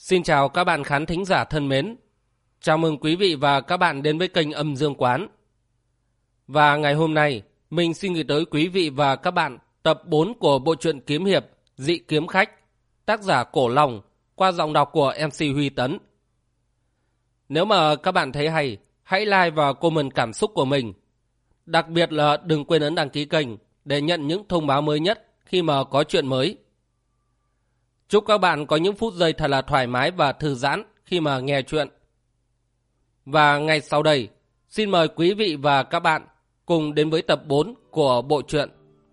Xin chào các bạn khán thính giả thân mến. Chào mừng quý vị và các bạn đến với kênh Âm Dương Quán. Và ngày hôm nay, mình xin gửi tới quý vị và các bạn tập 4 của bộ truyện kiếm hiệp Dị Kiếm Khách, tác giả Cổ Long, qua giọng đọc của MC Huy Tấn. Nếu mà các bạn thấy hay, hãy like và comment cảm xúc của mình. Đặc biệt là đừng quên ấn đăng ký kênh để nhận những thông báo mới nhất khi mà có chuyện mới. Chúc các bạn có những phút giây thật là thoải mái và thư giãn khi mà nghe chuyện. Và ngay sau đây, xin mời quý vị và các bạn cùng đến với tập 4 của bộ truyện.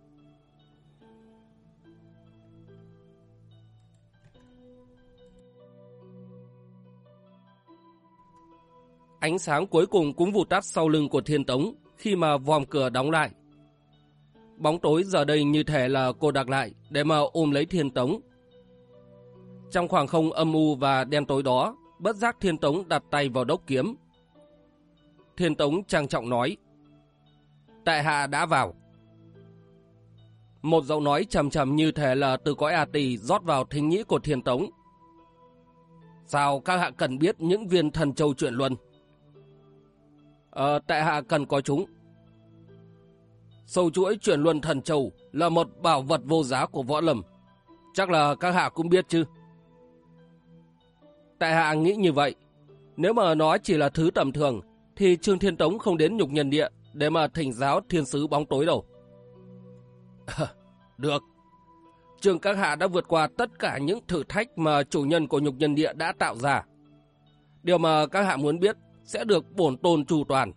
Ánh sáng cuối cùng cũng vụt tắt sau lưng của Thiên Tống khi mà vòm cửa đóng lại. Bóng tối giờ đây như thể là cô đặc lại để mà ôm lấy Thiên Tống. Trong khoảng không âm u và đen tối đó, bất giác Thiên Tống đặt tay vào đốc kiếm. Thiên Tống trang trọng nói: "Tại hạ đã vào." Một giọng nói trầm trầm như thể là từ cõi A Tỳ rót vào thính nhĩ của Thiên Tống. "Sao các hạ cần biết những viên thần châu chuyển luân?" Tại hạ cần có chúng." "Sâu chuỗi chuyển luân thần châu là một bảo vật vô giá của võ lâm. Chắc là các hạ cũng biết chứ?" "Tại hạ nghĩ như vậy. Nếu mà nó chỉ là thứ tầm thường thì Trương Thiên Tống không đến Nhục Nhân Địa để mà thỉnh giáo thiên sứ bóng tối đâu." "Được. Trương các hạ đã vượt qua tất cả những thử thách mà chủ nhân của Nhục Nhân Địa đã tạo ra. Điều mà các hạ muốn biết sẽ được bổn tôn chu toàn."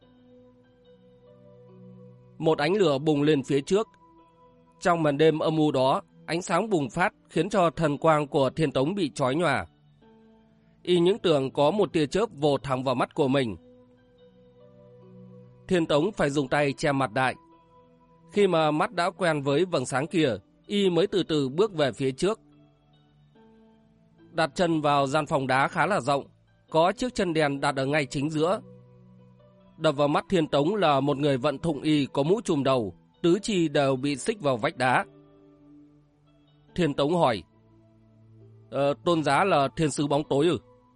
Một ánh lửa bùng lên phía trước. Trong màn đêm âm u đó, ánh sáng bùng phát khiến cho thần quang của Thiên Tống bị chói nhòa. Y những tưởng có một tia chớp vồ thẳng vào mắt của mình. Thiên Tống phải dùng tay che mặt lại. Khi mà mắt đã quen với vầng sáng kia, y mới từ từ bước về phía trước. Đặt chân vào gian phòng đá khá là rộng, có chiếc chân đèn đặt ở ngay chính giữa. Đập vào mắt Thiên Tống là một người vận thụng y có mũ trùm đầu, tứ chi đều bị xích vào vách đá. Thiên Tống hỏi: "Tôn giá là thiên sứ bóng tối ư?"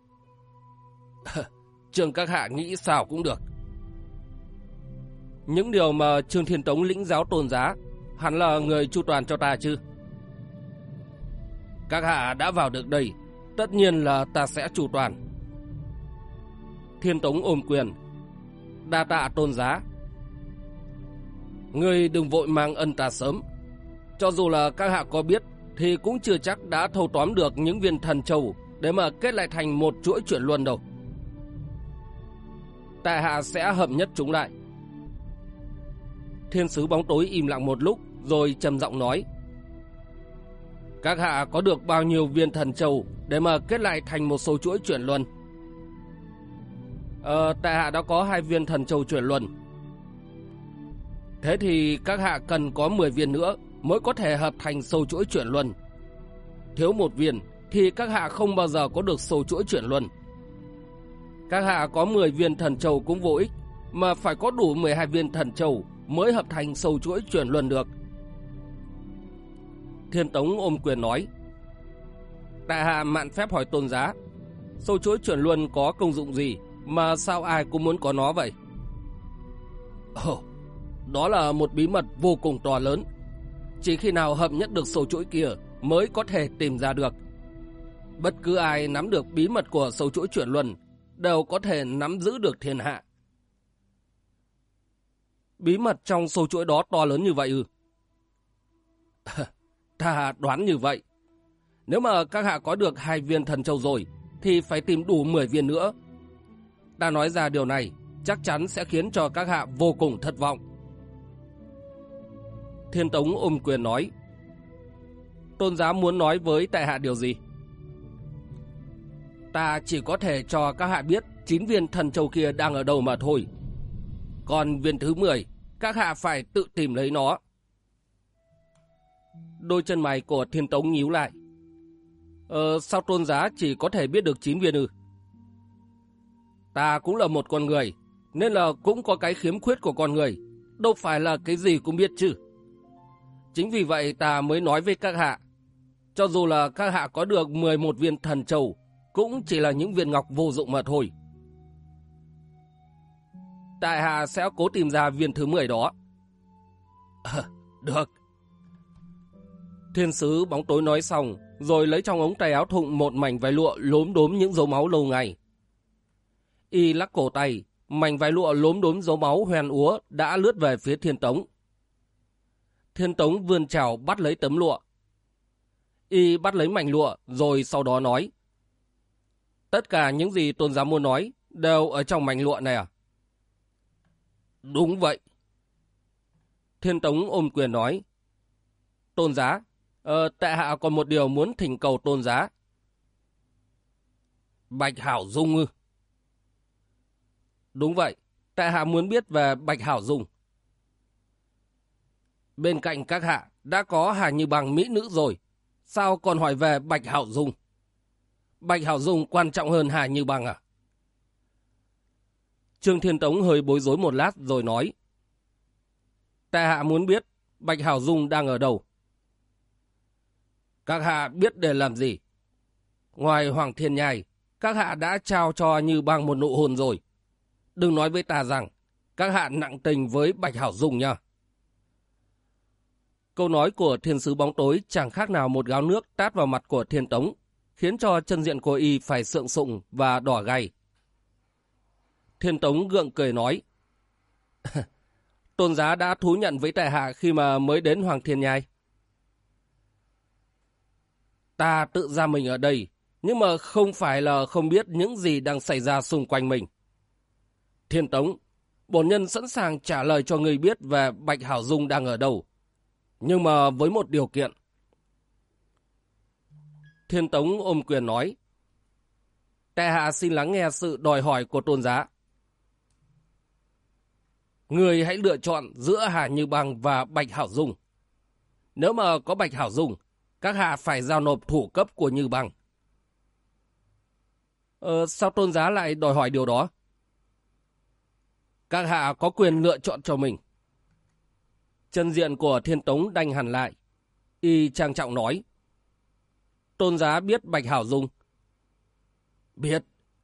"Trương các hạ nghĩ sao cũng được." "Những điều mà Trương Thiên Tống lĩnh giáo tôn giá hẳn là người chu toàn cho ta chứ?" "Các hạ đã vào được đây, tất nhiên là ta sẽ chu toàn." Thiên Tống ôm quyền: "Đa tạ tôn giá." "Ngươi đừng vội mang ân ta sớm. Cho dù là các hạ có biết thì cũng chưa chắc đã thâu tóm được những viên thần châu để mà kết lại thành một chuỗi chuyển luân đâu. Tại hạ sẽ hợp nhất chúng lại." Thiên sứ bóng tối im lặng một lúc rồi trầm giọng nói: "Các hạ có được bao nhiêu viên thần châu để mà kết lại thành một số chuỗi chuyển luân?" Tại hạ đã có 2 viên thần châu chuyển luân." "Thế thì các hạ cần có 10 viên nữa mới có thể hợp thành sâu chuỗi chuyển luân. Thiếu 1 viên thì các hạ không bao giờ có được sâu chuỗi chuyển luân. Các hạ có 10 viên thần châu cũng vô ích, mà phải có đủ 12 viên thần châu mới hợp thành sâu chuỗi chuyển luân được." Thiên Tống ôm quyền nói: "Tại hạ mạn phép hỏi tôn giá, sâu chuỗi chuyển luân có công dụng gì mà sao ai cũng muốn có nó vậy?" "Đó là một bí mật vô cùng to lớn. Chỉ khi nào hợp nhất được sâu chuỗi kia mới có thể tìm ra được. Bất cứ ai nắm được bí mật của sâu chuỗi chuyển luân đều có thể nắm giữ được thiên hạ." "Bí mật trong sâu chuỗi đó to lớn như vậy ư?" "Ta đoán như vậy. Nếu mà các hạ có được 2 viên thần châu rồi thì phải tìm đủ 10 viên nữa. Ta nói ra điều này chắc chắn sẽ khiến cho các hạ vô cùng thất vọng." Thiên Tống ôm quyền nói: "Tôn giá muốn nói với tại hạ điều gì?" "Ta chỉ có thể cho các hạ biết 9 viên thần châu kia đang ở đâu mà thôi. Còn viên thứ 10, các hạ phải tự tìm lấy nó." Đôi chân mày của Thiên Tống nhíu lại. Sao tôn giá chỉ có thể biết được 9 viên ư?" "Ta cũng là một con người, nên là cũng có cái khiếm khuyết của con người, đâu phải là cái gì cũng biết chứ. Chính vì vậy ta mới nói với các hạ, cho dù là các hạ có được 11 viên thần châu cũng chỉ là những viên ngọc vô dụng mà thôi. Tại hạ sẽ cố tìm ra viên thứ 10 đó. Được. Thiên sứ bóng tối nói xong, rồi lấy trong ống tay áo thụng một mảnh vải lụa lốm đốm những dấu máu lâu ngày. Y lắc cổ tay, mảnh vải lụa lốm đốm dấu máu hoen úa đã lướt về phía Thiên Tống. Thiên Tống vươn trào bắt lấy tấm lụa. Y bắt lấy mảnh lụa rồi sau đó nói: tất cả những gì tôn giá muốn nói đều ở trong mảnh lụa này à? Đúng vậy. Thiên Tống ôm quyền nói: tôn giá, tại hạ còn một điều muốn thỉnh cầu tôn giá. Bạch Hảo Dung ư? Đúng vậy, tại hạ muốn biết về Bạch Hảo Dung. Bên cạnh các hạ đã có Hà Như Bằng mỹ nữ rồi, sao còn hỏi về Bạch Hảo Dung? Bạch Hảo Dung quan trọng hơn Hà Như Bằng à? Trương Thiên Tống hơi bối rối một lát rồi nói: tại hạ muốn biết Bạch Hảo Dung đang ở đâu. Các hạ biết để làm gì? Ngoài Hoàng Thiên Nhai, các hạ đã trao cho Như Bằng một nụ hôn rồi. Đừng nói với ta rằng các hạ nặng tình với Bạch Hảo Dung nha. Câu nói của thiên sứ bóng tối chẳng khác nào một gáo nước tát vào mặt của Thiên Tống, khiến cho chân diện của y phải sượng sụng và đỏ gay. Thiên Tống gượng cười nói: tôn giá đã thú nhận với tại hạ khi mà mới đến Hoàng Thiên Nhai. Ta tự ra mình ở đây, nhưng mà không phải là không biết những gì đang xảy ra xung quanh mình. Thiên Tống, bổn nhân sẵn sàng trả lời cho người biết về Bạch Hảo Dung đang ở đâu, nhưng mà với một điều kiện. Thiên Tống ôm quyền nói: tại hạ xin lắng nghe sự đòi hỏi của tôn giá. Người hãy lựa chọn giữa Hà Như Bằng và Bạch Hảo Dung. Nếu mà có Bạch Hảo Dung, các hạ phải giao nộp thủ cấp của Như Bằng. Sao tôn giá lại đòi hỏi điều đó? Các hạ có quyền lựa chọn cho mình. Chân diện của Thiên Tống đanh hẳn lại. Y trang trọng nói: tôn giá biết Bạch Hảo Dung? Biết.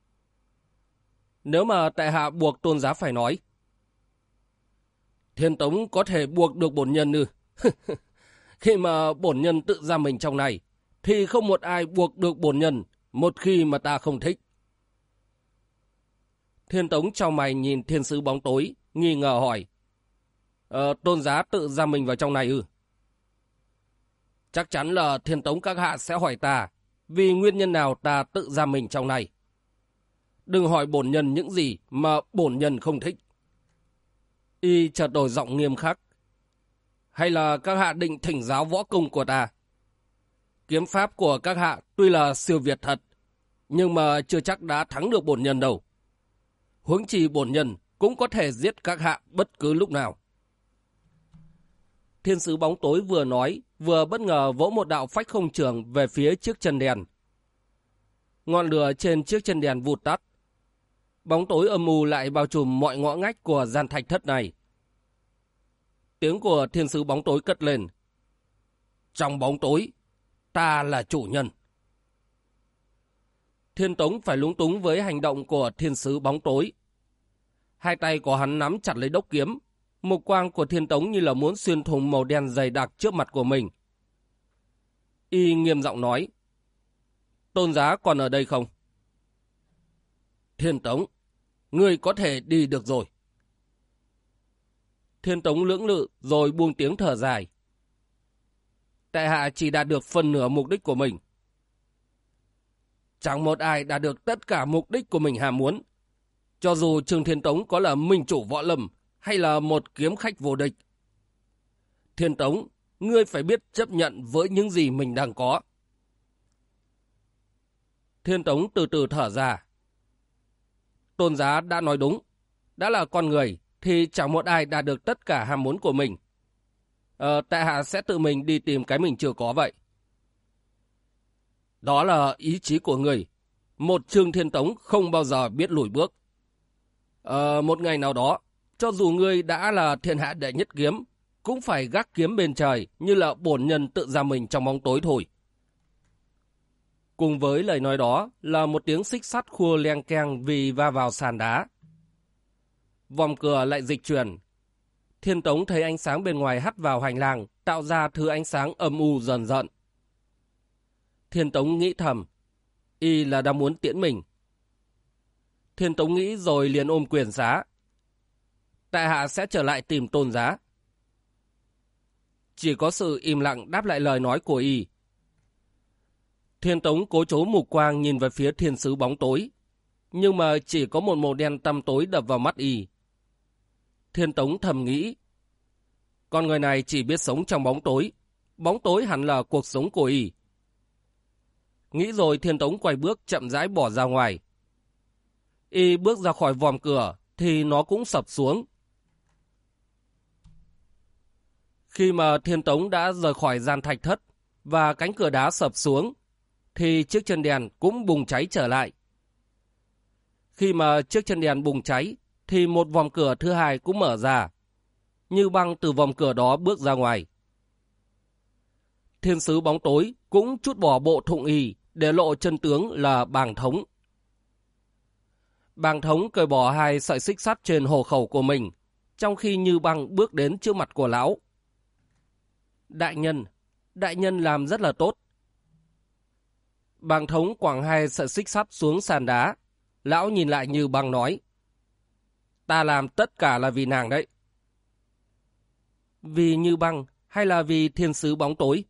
Nếu mà tại hạ buộc tôn giá phải nói. Thiên Tống có thể buộc được bổn nhân ư? Khi mà bổn nhân tự ra mình trong này, thì không một ai buộc được bổn nhân một khi mà ta không thích. Thiên Tống chau mày nhìn thiên sứ bóng tối, nghi ngờ hỏi: tôn giá tự ra mình vào trong này ư? Chắc chắn là Thiên Tống các hạ sẽ hỏi ta vì nguyên nhân nào ta tự ra mình trong này. Đừng hỏi bổn nhân những gì mà bổn nhân không thích. Y chợt đổi giọng nghiêm khắc: hay là các hạ định thỉnh giáo võ công của ta? Kiếm pháp của các hạ tuy là siêu việt thật, nhưng mà chưa chắc đã thắng được bổn nhân đâu. Huống chi bổn nhân cũng có thể giết các hạ bất cứ lúc nào. Thiên sứ bóng tối vừa nói, vừa bất ngờ vỗ một đạo phách không trường về phía chiếc chân đèn. Ngọn lửa trên chiếc chân đèn vụt tắt. Bóng tối âm u lại bao trùm mọi ngõ ngách của gian thạch thất này. Tiếng của thiên sứ bóng tối cất lên: trong bóng tối, ta là chủ nhân. Thiên Tống phải lúng túng với hành động của thiên sứ bóng tối. Hai tay của hắn nắm chặt lấy đốc kiếm. Mục quang của Thiên Tống như là muốn xuyên thủng màu đen dày đặc trước mặt của mình. Y nghiêm giọng nói: tôn giá còn ở đây không? Thiên Tống, ngươi có thể đi được rồi. Thiên Tống lưỡng lự rồi buông tiếng thở dài: tại hạ chỉ đạt được phần nửa mục đích của mình. Chẳng một ai đạt được tất cả mục đích của mình ham muốn. Cho dù Trương Thiên Tống có là minh chủ võ lâm hay là một kiếm khách vô địch. Thiên Tống, ngươi phải biết chấp nhận với những gì mình đang có. Thiên Tống từ từ thở ra: tôn giá đã nói đúng. Đã là con người thì chẳng một ai đạt được tất cả ham muốn của mình. Tại hạ sẽ tự mình đi tìm cái mình chưa có vậy. Đó là ý chí của người. Một Trương Thiên Tống không bao giờ biết lùi bước. Một ngày nào đó, cho dù ngươi đã là thiên hạ đệ nhất kiếm, cũng phải gác kiếm bên trời như là bổn nhân tự ra mình trong bóng tối thôi. Cùng với lời nói đó là một tiếng xích sắt khua leng keng vì va vào sàn đá. Vòm cửa lại dịch chuyển. Thiên Tống thấy ánh sáng bên ngoài hắt vào hành lang, tạo ra thứ ánh sáng âm u dần dần. Thiên Tống nghĩ thầm, y là đang muốn tiễn mình. Thiên Tống nghĩ rồi liền ôm quyền giá. Tại hạ sẽ trở lại tìm Tôn giá. Chỉ có sự im lặng đáp lại lời nói của y. Thiên Tống cố chố mục quang nhìn về phía thiên sứ bóng tối, nhưng mà chỉ có một màu đen tăm tối đập vào mắt y. Thiên Tống thầm nghĩ, con người này chỉ biết sống trong bóng tối hẳn là cuộc sống của y. Nghĩ rồi Thiên Tống quay bước chậm rãi bỏ ra ngoài. Y bước ra khỏi vòm cửa thì nó cũng sập xuống. Khi mà Thiên Tống đã rời khỏi gian thạch thất và cánh cửa đá sập xuống, thì chiếc chân đèn cũng bùng cháy trở lại. Khi mà chiếc chân đèn bùng cháy, thì một vòm cửa thứ hai cũng mở ra. Như Băng từ vòm cửa đó bước ra ngoài. Thiên sứ bóng tối cũng trút bỏ bộ thụng y để lộ chân tướng là Bàng Thống. Bàng Thống cởi bỏ 2 sợi xích sắt trên hộ khẩu của mình, trong khi Như Băng bước đến trước mặt của lão. Đại nhân làm rất là tốt. Bàng Thống quẳng 2 sợi xích sắt xuống sàn đá. Lão nhìn lại Như Băng nói, ta làm tất cả là vì nàng đấy. Vì Như Băng hay là vì thiên sứ bóng tối?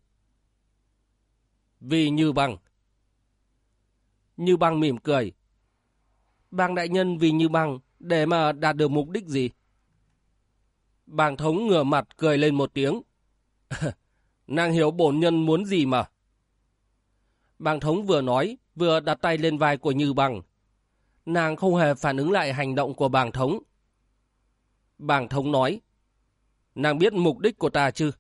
Vì Như Băng. Như Băng mỉm cười. Bàng đại nhân vì Như Băng để mà đạt được mục đích gì? Bàng Thống ngửa mặt cười lên một tiếng. Nàng hiểu bổn nhân muốn gì mà. Bàng Thống vừa nói vừa đặt tay lên vai của Như Băng. Nàng không hề phản ứng lại hành động của Bàng Thống. Bàng Thống nói, nàng biết mục đích của ta chứ?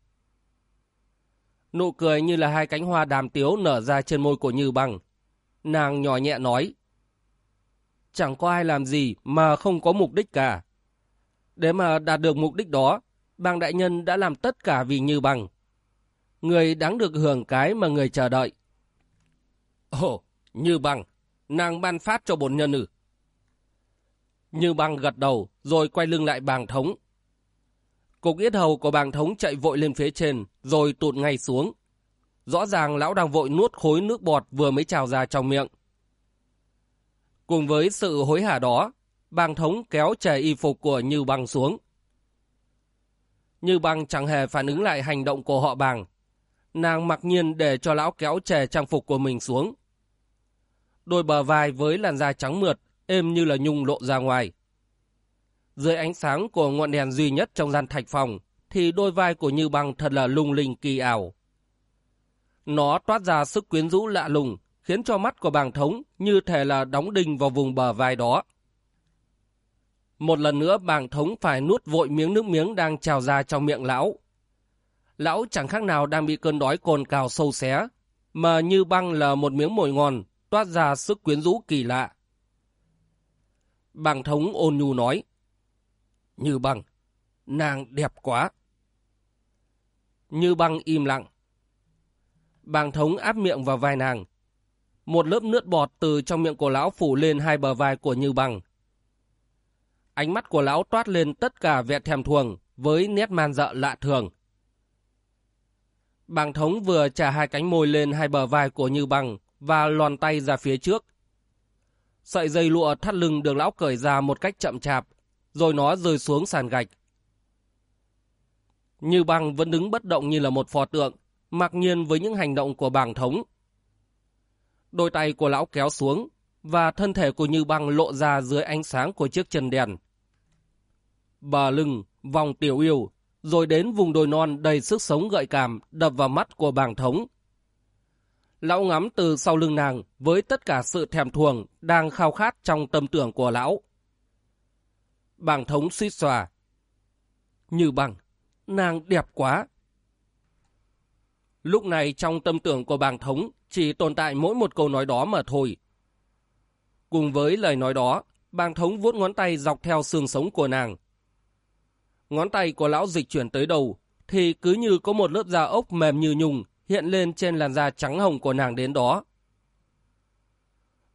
Nụ cười như là 2 cánh hoa đàm tiếu nở ra trên môi của Như Băng. Nàng nhỏ nhẹ nói, chẳng có ai làm gì mà không có mục đích cả. Để mà đạt được mục đích đó, Bàng đại nhân đã làm tất cả vì Như Băng. Người đáng được hưởng cái mà người chờ đợi. Ồ, Như Băng, nàng ban phát cho bổn nhân ư? Như Băng gật đầu rồi quay lưng lại Bàng Thống. Cục yết hầu của Bàng Thống chạy vội lên phía trên rồi tụt ngay xuống. Rõ ràng lão đang vội nuốt khối nước bọt vừa mới trào ra trong miệng. Cùng với sự hối hả đó, Bàng Thống kéo chè y phục của Như Băng xuống. Như Băng chẳng hề phản ứng lại hành động của họ Bàng. Nàng mặc nhiên để cho lão kéo chè trang phục của mình xuống. Đôi bờ vai với làn da trắng mượt, êm như là nhung lộ ra ngoài. Dưới ánh sáng của ngọn đèn duy nhất trong gian thạch phòng, thì đôi vai của Như Băng thật là lung linh kỳ ảo. Nó toát ra sức quyến rũ lạ lùng, khiến cho mắt của Bàng Thống như thể là đóng đinh vào vùng bờ vai đó. Một lần nữa Bàng Thống phải nuốt vội miếng nước miếng đang trào ra trong miệng lão. Lão chẳng khác nào đang bị cơn đói cồn cào sâu xé, mà Như Băng là một miếng mồi ngon, toát ra sức quyến rũ kỳ lạ. Bàng Thống ôn nhu nói, Như Băng, nàng đẹp quá. Như Băng im lặng. Bàng Thống áp miệng vào vai nàng. Một lớp nước bọt từ trong miệng của lão phủ lên 2 bờ vai của Như Băng. Ánh mắt của lão toát lên tất cả vẻ thèm thuồng với nét man dợ lạ thường. Bàng Thống vừa chà 2 cánh môi lên 2 bờ vai của Như Băng và lòn tay ra phía trước. Sợi dây lụa thắt lưng được lão cởi ra một cách chậm chạp, rồi nó rơi xuống sàn gạch. Như Băng vẫn đứng bất động như là một pho tượng, mặc nhiên với những hành động của Bàng Thống. Đôi tay của lão kéo xuống, và thân thể của Như Băng lộ ra dưới ánh sáng của chiếc chân đèn. Bờ lưng, vòng tiểu yêu, rồi đến vùng đồi non đầy sức sống gợi cảm đập vào mắt của Bàng Thống. Lão ngắm từ sau lưng nàng với tất cả sự thèm thuồng đang khao khát trong tâm tưởng của lão. Bàng Thống suýt xòa. Như Băng, nàng đẹp quá. Lúc này trong tâm tưởng của Bàng Thống chỉ tồn tại mỗi một câu nói đó mà thôi. Cùng với lời nói đó, Bàng Thống vuốt ngón tay dọc theo xương sống của nàng. Ngón tay của lão dịch chuyển tới đầu, thì cứ như có một lớp da ốc mềm như nhung hiện lên trên làn da trắng hồng của nàng đến đó.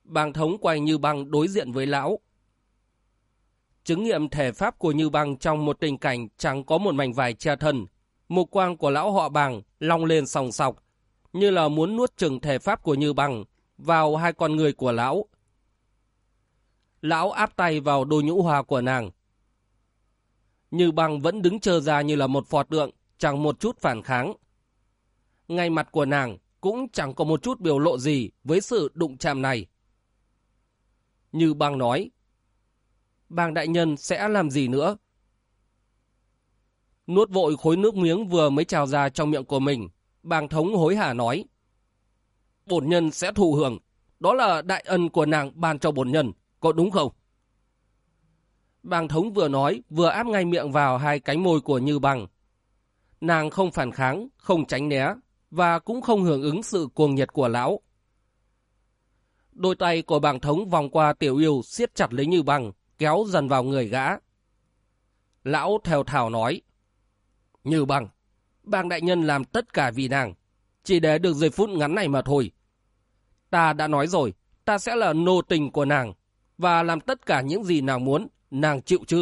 Bàng Thống quay Như Băng đối diện với lão. Chứng nghiệm thể pháp của Như Băng trong một tình cảnh chẳng có một mảnh vải che thân. Mục quang của lão họ Bàng long lên sòng sọc, như là muốn nuốt chửng thể pháp của Như Băng vào hai con người của lão. Lão áp tay vào đôi nhũ hoa của nàng. Như Băng vẫn đứng trơ ra như là một pho tượng, chẳng một chút phản kháng. Ngay mặt của nàng cũng chẳng có một chút biểu lộ gì với sự đụng chạm này. Như Băng nói, Bàng đại nhân sẽ làm gì nữa? Nuốt vội khối nước miếng vừa mới trào ra trong miệng của mình, Bàng Thống hối hả nói, bổn nhân sẽ thụ hưởng, đó là đại ân của nàng ban cho bổn nhân, có đúng không? Bàng Thống vừa nói vừa áp ngay miệng vào hai cánh môi của Như Băng. Nàng không phản kháng, không tránh né và cũng không hưởng ứng sự cuồng nhiệt của lão. Đôi tay của Bàng Thống vòng qua Tiểu Yêu siết chặt lấy Như Băng, kéo dần vào người gã. Lão thều thào nói, Như Băng, Bàng đại nhân làm tất cả vì nàng, chỉ để được giây phút ngắn này mà thôi. Ta đã nói rồi, ta sẽ là nô tình của nàng và làm tất cả những gì nàng muốn, nàng chịu chứ?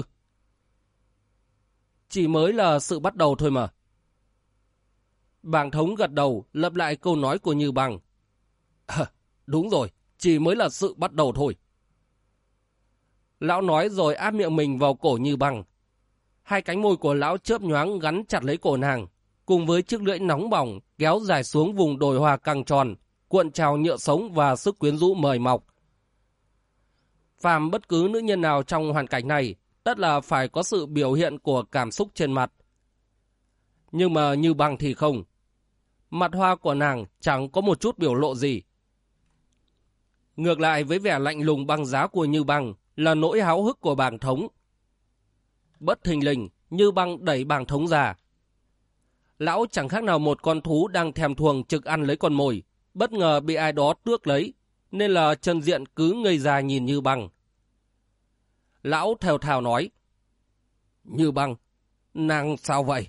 Chỉ mới là sự bắt đầu thôi mà. Bàng Thống gật đầu lặp lại câu nói của Như Băng. Đúng rồi, chỉ mới là sự bắt đầu thôi. Lão nói rồi áp miệng mình vào cổ Như Băng. Hai cánh môi của lão chớp nhoáng gắn chặt lấy cổ nàng, cùng với chiếc lưỡi nóng bỏng kéo dài xuống vùng đồi hoa căng tròn, cuộn trào nhựa sống và sức quyến rũ mời mọc. Phàm bất cứ nữ nhân nào trong hoàn cảnh này, tất là phải có sự biểu hiện của cảm xúc trên mặt. Nhưng mà Như Băng thì không. Mặt hoa của nàng chẳng có một chút biểu lộ gì. Ngược lại với vẻ lạnh lùng băng giá của Như Băng là nỗi háo hức của Bàng Thống. Bất thình lình, Như Băng đẩy Bàng Thống ra. Lão chẳng khác nào một con thú đang thèm thuồng trực ăn lấy con mồi, bất ngờ bị ai đó tước lấy, nên là chân diện cứ ngây ra nhìn Như Băng. Lão thều thào nói, Như Băng, nàng sao vậy?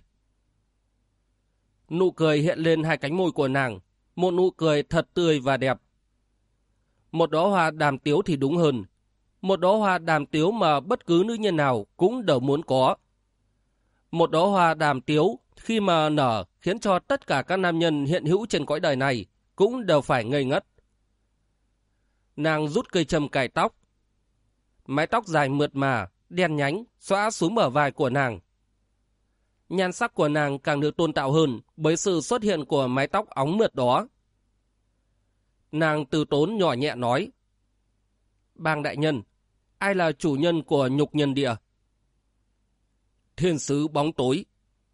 Nụ cười hiện lên hai cánh môi của nàng, một nụ cười thật tươi và đẹp. Một đóa hoa đàm tiếu thì đúng hơn, một đóa hoa đàm tiếu mà bất cứ nữ nhân nào cũng đều muốn có. Một đóa hoa đàm tiếu khi mà nở khiến cho tất cả các nam nhân hiện hữu trên cõi đời này cũng đều phải ngây ngất. Nàng rút cây châm cài tóc. Mái tóc dài mượt mà, đen nhánh, xõa xuống bờ vai của nàng. Nhan sắc của nàng càng được tôn tạo hơn bởi sự xuất hiện của mái tóc óng mượt đó. Nàng từ tốn nhỏ nhẹ nói, Bàng đại nhân, ai là chủ nhân của Nhục Nhân Địa? Thiên sứ bóng tối.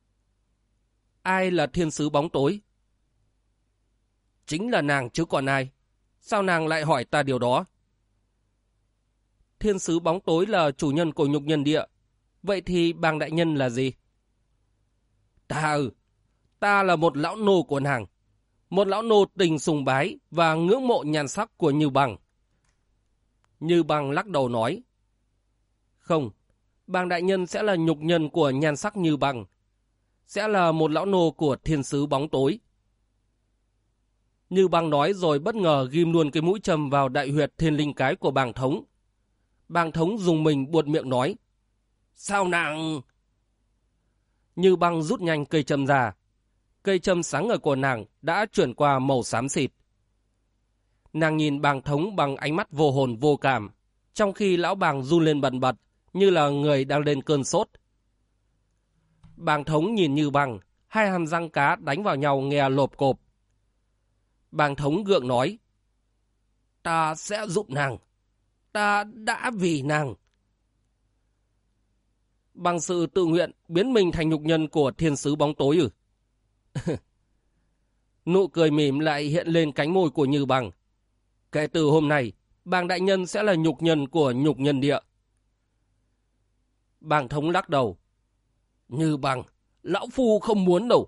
Ai là thiên sứ bóng tối? Chính là nàng chứ còn ai. Sao nàng lại hỏi ta điều đó? Thiên sứ bóng tối là chủ nhân của Nhục Nhân Địa. Vậy thì Bàng đại nhân là gì? Ta là một lão nô của nàng. Một lão nô tình sùng bái và ngưỡng mộ nhan sắc của Như Băng. Như Băng lắc đầu nói, không, Bàng đại nhân sẽ là nhục nhân của nhan sắc Như Băng, sẽ là một lão nô của thiên sứ bóng tối. Như Băng nói rồi bất ngờ ghim luôn cái mũi châm vào đại huyệt thiên linh cái của Bàng Thống. Bàng Thống dùng mình buột miệng nói, sao nàng? Như Băng rút nhanh cây châm ra. Cây châm sáng ngời của nàng đã chuyển qua màu xám xịt. Nàng nhìn Bàng Thống bằng ánh mắt vô hồn vô cảm, trong khi lão Bàng run lên bần bật như là người đang lên cơn sốt. Bàng Thống nhìn Như Băng, hai hàm răng cá đánh vào nhau nghe lộp cộp. Bàng Thống gượng nói, ta sẽ giúp nàng, ta đã vì nàng. Bằng sự tự nguyện biến mình thành nhục nhân của thiên sứ bóng tối ư? Nụ cười mỉm lại hiện lên cánh môi của Như Băng. Kể từ hôm nay, Bàng đại nhân sẽ là nhục nhân của Nhục Nhân Địa. Bàng Thống lắc đầu. Như Băng, lão phu không muốn đâu.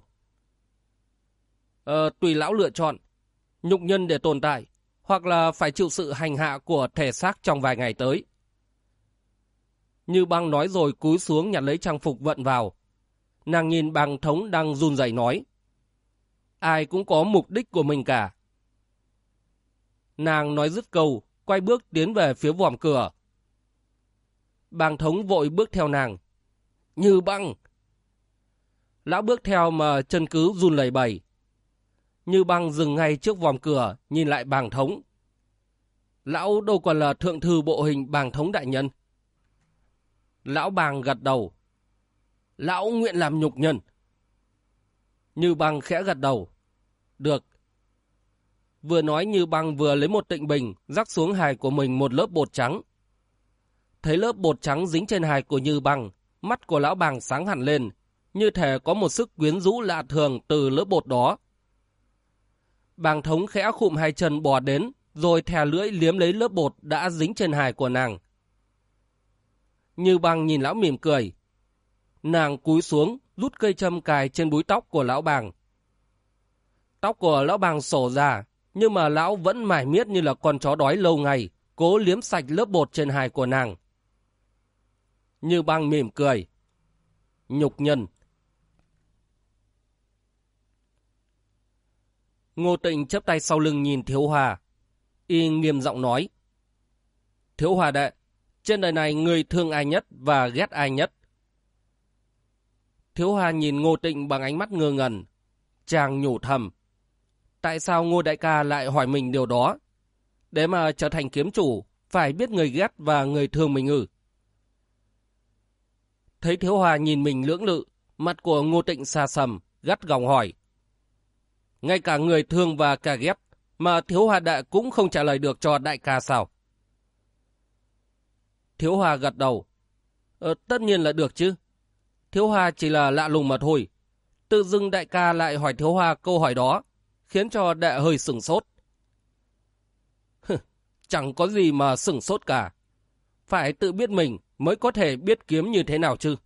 Tùy lão lựa chọn, nhục nhân để tồn tại, hoặc là phải chịu sự hành hạ của thể xác trong vài ngày tới. Như Băng nói rồi cúi xuống nhặt lấy trang phục vận vào. Nàng nhìn Bàng Thống đang run rẩy nói, ai cũng có mục đích của mình cả. Nàng nói dứt câu, quay bước tiến về phía vòm cửa. Bàng Thống vội bước theo nàng. Như Băng! Lão bước theo mà chân cứ run lẩy bẩy. Như Băng dừng ngay trước vòm cửa, nhìn lại Bàng Thống. Lão đâu còn là thượng thư bộ hình Bàng Thống đại nhân. Lão Bàng gật đầu. Lão nguyện làm nhục nhân. Như Băng khẽ gật đầu. Được. Vừa nói Như Băng vừa lấy một tịnh bình rắc xuống hài của mình một lớp bột trắng. Thấy lớp bột trắng dính trên hài của Như Băng, mắt của lão Bàng sáng hẳn lên, như thể có một sức quyến rũ lạ thường từ lớp bột đó. Bàng Thống khẽ khụm hai chân bò đến, rồi thè lưỡi liếm lấy lớp bột đã dính trên hài của nàng. Như Băng nhìn lão mỉm cười. Nàng cúi xuống, rút cây châm cài trên búi tóc của lão Bàng. Tóc của lão Bàng xổ ra, nhưng mà lão vẫn mải miết như là con chó đói lâu ngày, cố liếm sạch lớp bột trên hài của nàng. Như Băng mỉm cười. Nhục nhân. Ngô Tịnh chắp tay sau lưng nhìn Thiếu Hòa. Y nghiêm giọng nói. Thiếu Hòa đệ, trên đời này người thương ai nhất và ghét ai nhất? Thiếu Hòa nhìn Ngô Tịnh bằng ánh mắt ngơ ngẩn. Chàng nhủ thầm. Tại sao Ngô đại ca lại hỏi mình điều đó? Để mà trở thành kiếm chủ, phải biết người ghét và người thương mình ư? Thấy Thiếu Hòa nhìn mình lưỡng lự, mặt của Ngô Tịnh xa sầm, gắt gỏng hỏi. Ngay cả người thương và cả ghét, mà Thiếu Hòa đệ cũng không trả lời được cho đại ca sao? Thiếu Hòa gật đầu. Tất nhiên là được chứ. Thiếu Hòa chỉ là lạ lùng mà thôi. Tự dưng đại ca lại hỏi Thiếu Hòa câu hỏi đó, khiến cho đệ hơi sửng sốt. Chẳng có gì mà sửng sốt cả. Phải tự biết mình mới có thể biết kiếm như thế nào chứ.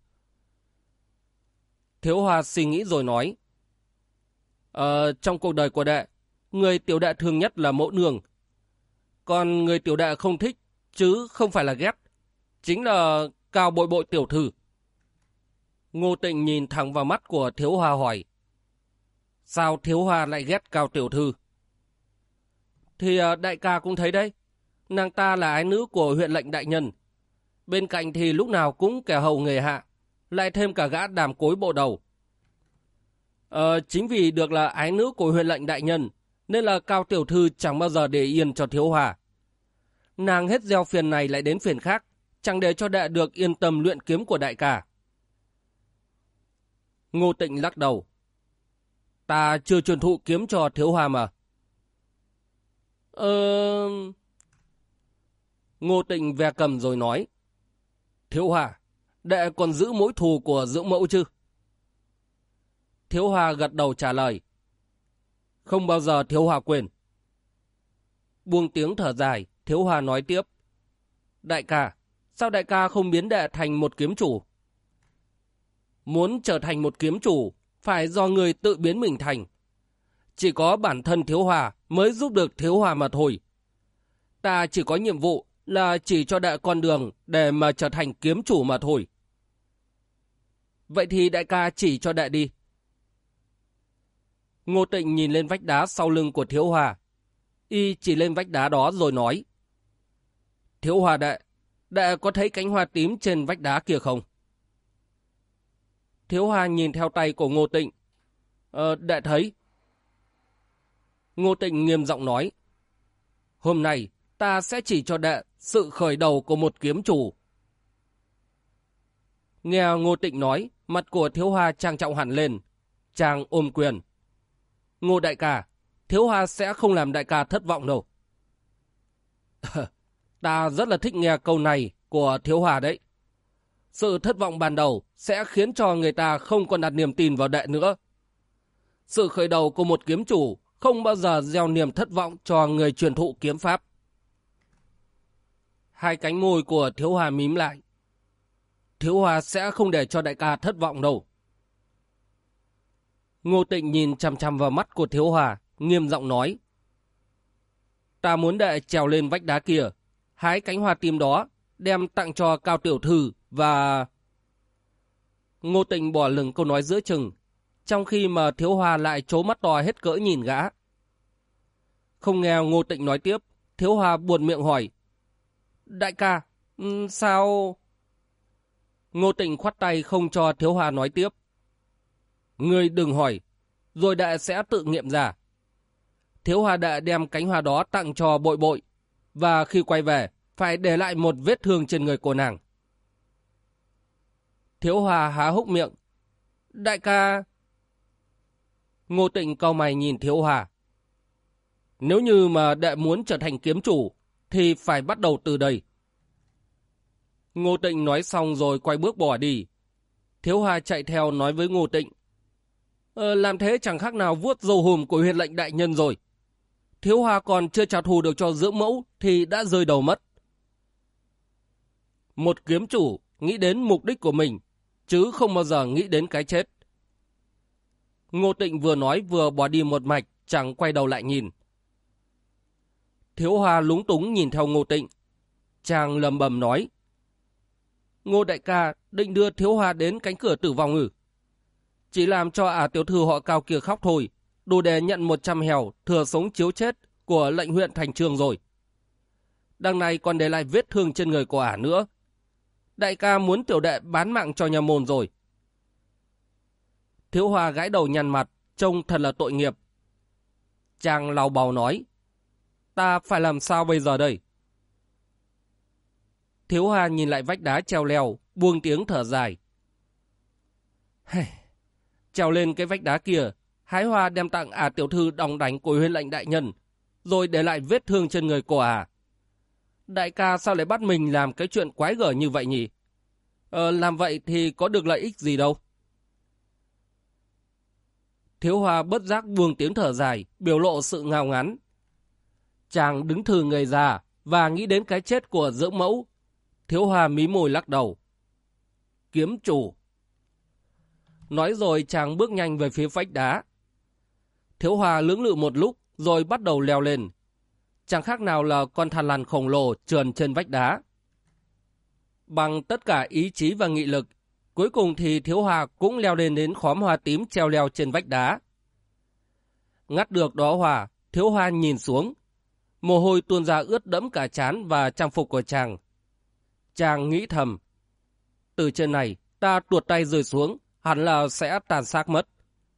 Thiếu Hòa suy nghĩ rồi nói. Trong cuộc đời của đệ, người tiểu đệ thương nhất là mẫu nương. Còn người tiểu đệ không thích, chứ không phải là ghét, chính là Cao Bội Bội tiểu thư. Ngô Tịnh nhìn thẳng vào mắt của Thiếu Hòa hỏi. Sao Thiếu Hòa lại ghét Cao tiểu thư? Thì đại ca cũng thấy đấy. Nàng ta là ái nữ của huyện lệnh đại nhân. Bên cạnh thì lúc nào cũng kẻ hầu nghề hạ, lại thêm cả gã đàm cối bộ đầu. Chính vì được là ái nữ của huyện lệnh đại nhân, nên là Cao tiểu thư chẳng bao giờ để yên cho Thiếu Hòa. Nàng hết gieo phiền này lại đến phiền khác, chẳng để cho đệ được yên tâm luyện kiếm của đại ca. Ngô Tịnh lắc đầu. Ta chưa truyền thụ kiếm cho Thiếu Hòa mà. Ngô Tịnh ve cầm rồi nói. Thiếu Hòa, đệ còn giữ mối thù của dưỡng mẫu chứ? Thiếu Hòa gật đầu trả lời. Không bao giờ Thiếu Hòa quên. Buông tiếng thở dài, Thiếu Hòa nói tiếp. Đại ca, sao đại ca không biến đệ thành một kiếm chủ? Muốn trở thành một kiếm chủ, phải do người tự biến mình thành. Chỉ có bản thân Thiếu Hòa mới giúp được Thiếu Hòa mà thôi. Ta chỉ có nhiệm vụ là chỉ cho đệ con đường để mà trở thành kiếm chủ mà thôi. Vậy thì đại ca chỉ cho đệ đi. Ngô Tịnh nhìn lên vách đá sau lưng của Thiếu Hòa. Y chỉ lên vách đá đó rồi nói. Thiếu Hòa đệ, đệ có thấy cánh hoa tím trên vách đá kia không? Thiếu Hòa nhìn theo tay của Ngô Tịnh. Đệ thấy. Ngô Tịnh nghiêm giọng nói. Hôm nay ta sẽ chỉ cho đệ sự khởi đầu của một kiếm chủ. Nghe Ngô Tịnh nói, mặt của Thiếu Hòa trang trọng hẳn lên. Chàng ôm quyền. Ngô đại ca, Thiếu Hòa sẽ không làm đại ca thất vọng đâu. Ta rất là thích nghe câu này của Thiếu Hòa đấy. Sự thất vọng ban đầu sẽ khiến cho người ta không còn đặt niềm tin vào đệ nữa. Sự khởi đầu của một kiếm chủ không bao giờ gieo niềm thất vọng cho người truyền thụ kiếm pháp. Hai cánh môi của Thiếu Hòa mím lại. Thiếu Hòa sẽ không để cho đại ca thất vọng đâu. Ngô Tịnh nhìn chằm chằm vào mắt của Thiếu Hòa, nghiêm giọng nói. Ta muốn đệ trèo lên vách đá kia, hái cánh hoa tím đó, đem tặng cho Cao tiểu thư và... Ngô Tịnh bỏ lửng câu nói giữa chừng, trong khi mà Thiếu Hòa lại trố mắt to hết cỡ nhìn gã. Không nghe Ngô Tịnh nói tiếp, Thiếu Hoa buột miệng hỏi. Đại ca, sao... Ngô Tịnh khoát tay không cho Thiếu Hoa nói tiếp. Ngươi đừng hỏi, rồi đệ sẽ tự nghiệm ra. Thiếu Hoa đệ đem cánh hoa đó tặng cho Bội Bội, và khi quay về phải để lại một vết thương trên người của nàng. Thiếu Hoa há hốc miệng. Đại ca... Ngô Tịnh cau mày nhìn Thiếu Hoa. Nếu như mà đệ muốn trở thành kiếm chủ, thì phải bắt đầu từ đây. Ngô Tịnh nói xong rồi quay bước bỏ đi. Thiếu Hoa chạy theo nói với Ngô Tịnh. Làm thế chẳng khác nào vuốt râu hùm của Huyền Lệnh đại nhân rồi. Thiếu Hoa còn chưa trả thù được cho dưỡng mẫu thì đã rơi đầu mất. Một kiếm chủ nghĩ đến mục đích của mình, chứ không bao giờ nghĩ đến cái chết. Ngô Tịnh vừa nói vừa bỏ đi một mạch, chẳng quay đầu lại nhìn. Thiếu Hoa lúng túng nhìn theo Ngô Tịnh. Chàng lầm bầm nói. Ngô đại ca định đưa Thiếu Hoa đến cánh cửa tử vong ư? Chỉ làm cho tiểu thư họ Cao kia khóc thôi, đủ để nhận 100 hèo thừa sống chiếu chết của lệnh huyện thành trường rồi. Đằng này còn để lại vết thương trên người của nữa. Đại ca muốn tiểu đệ bán mạng cho nhà môn rồi. Thiếu Hoa gãi đầu nhăn mặt, trông thật là tội nghiệp. Chàng lau bầu nói. Ta phải làm sao bây giờ đây? Thiếu Hoa nhìn lại vách đá treo leo, buông tiếng thở dài. Trèo lên cái vách đá kia, hái hoa đem tặng tiểu thư đòng đánh của Huyền Lệnh đại nhân, rồi để lại vết thương trên người của Đại ca sao lại bắt mình làm cái chuyện quái gở như vậy nhỉ? Làm vậy thì có được lợi ích gì đâu. Thiếu Hoa bất giác buông tiếng thở dài, biểu lộ sự ngao ngán. Chàng đứng thừ người ra và nghĩ đến cái chết của dưỡng mẫu. Thiếu Hoa mí môi lắc đầu. Kiếm chủ. Nói rồi chàng bước nhanh về phía vách đá. Thiếu Hoa lưỡng lự một lúc rồi bắt đầu leo lên. Chẳng khác nào là con thằn lằn khổng lồ trườn trên vách đá. Bằng tất cả ý chí và nghị lực, cuối cùng thì Thiếu Hoa cũng leo lên đến khóm hoa tím treo leo trên vách đá. Ngắt được đó hoa, Thiếu Hoa nhìn xuống. Mồ hôi tuôn ra ướt đẫm cả trán và trang phục của chàng. Chàng nghĩ thầm. Từ trên này, ta tuột tay rơi xuống, hẳn là sẽ tàn xác mất.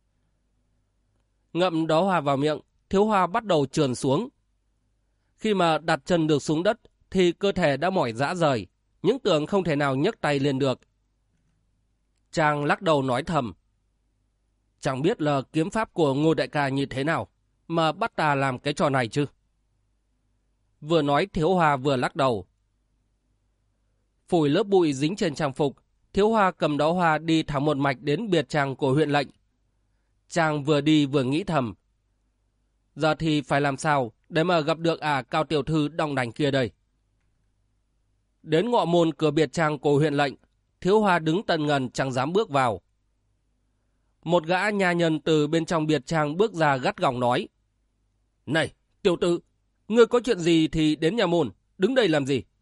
Ngậm đó hoa vào miệng, Thiếu Hoa bắt đầu trườn xuống. Khi mà đặt chân được xuống đất, thì cơ thể đã mỏi rã rời, những tưởng không thể nào nhấc tay lên được. Chàng lắc đầu nói thầm. Chẳng biết là kiếm pháp của Ngô đại ca như thế nào, mà bắt ta làm cái trò này chứ. Vừa nói Thiếu Hoa vừa lắc đầu. Phủi lớp bụi dính trên trang phục, Thiếu Hoa cầm đó hoa đi thẳng một mạch đến biệt tràng của huyện lệnh. Chàng vừa đi vừa nghĩ thầm. Giờ thì phải làm sao để mà gặp được Cao tiểu thư đong đành kia đây. Đến ngọ môn cửa biệt tràng của huyện lệnh, Thiếu Hoa đứng tần ngần chẳng dám bước vào. Một gã nha nhân từ bên trong biệt tràng bước ra gắt gỏng nói. Này, tiểu tử, ngươi có chuyện gì thì đến nhà môn, đứng đây làm gì?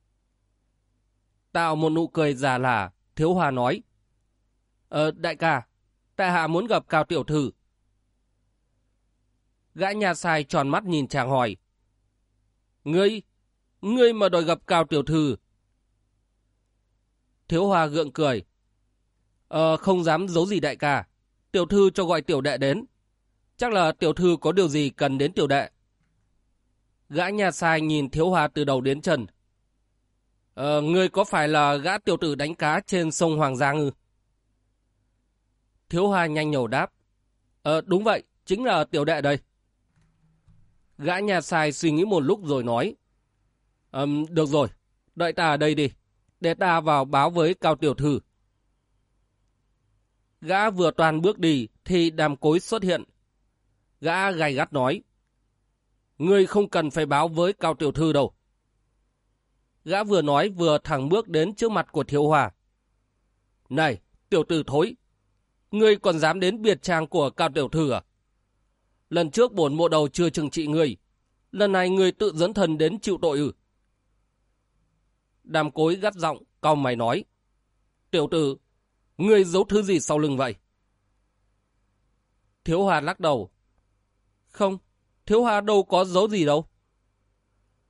Tạo một nụ cười già là, Thiếu Hoa nói. Đại ca, tại hạ muốn gặp Cao tiểu thư. Gã nhà sai tròn mắt nhìn chàng hỏi. Ngươi mà đòi gặp Cao tiểu thư. Thiếu Hoa gượng cười. Không dám giấu gì đại ca. Tiểu thư cho gọi tiểu đệ đến. Chắc là tiểu thư có điều gì cần đến tiểu đệ. Gã nhà sai nhìn Thiếu Hoa từ đầu đến chân. Ngươi có phải là gã tiểu tử đánh cá trên sông Hoàng Giang ư? Thiếu Hoa nhanh nhẩu đáp. Đúng vậy, chính là tiểu đệ đây. Gã nhà sai suy nghĩ một lúc rồi nói. Được rồi, đợi ta ở đây đi, để ta vào báo với Cao tiểu thư. Gã vừa toàn bước đi thì Đàm Cối xuất hiện. Gã gay gắt nói. Ngươi không cần phải báo với Cao tiểu thư đâu. Gã vừa nói vừa thẳng bước đến trước mặt của Thiếu Hoa. Này, tiểu tử thối, ngươi còn dám đến biệt trang của Cao tiểu thư à? Lần trước bổn mộ đầu chưa trừng trị ngươi, lần này ngươi tự dẫn thân đến chịu tội ư? Đàm Cối gắt giọng, cau mày nói. Tiểu tử, ngươi giấu thứ gì sau lưng vậy? Thiếu Hoa lắc đầu. Không, Thiếu Hoa đâu có giấu gì đâu.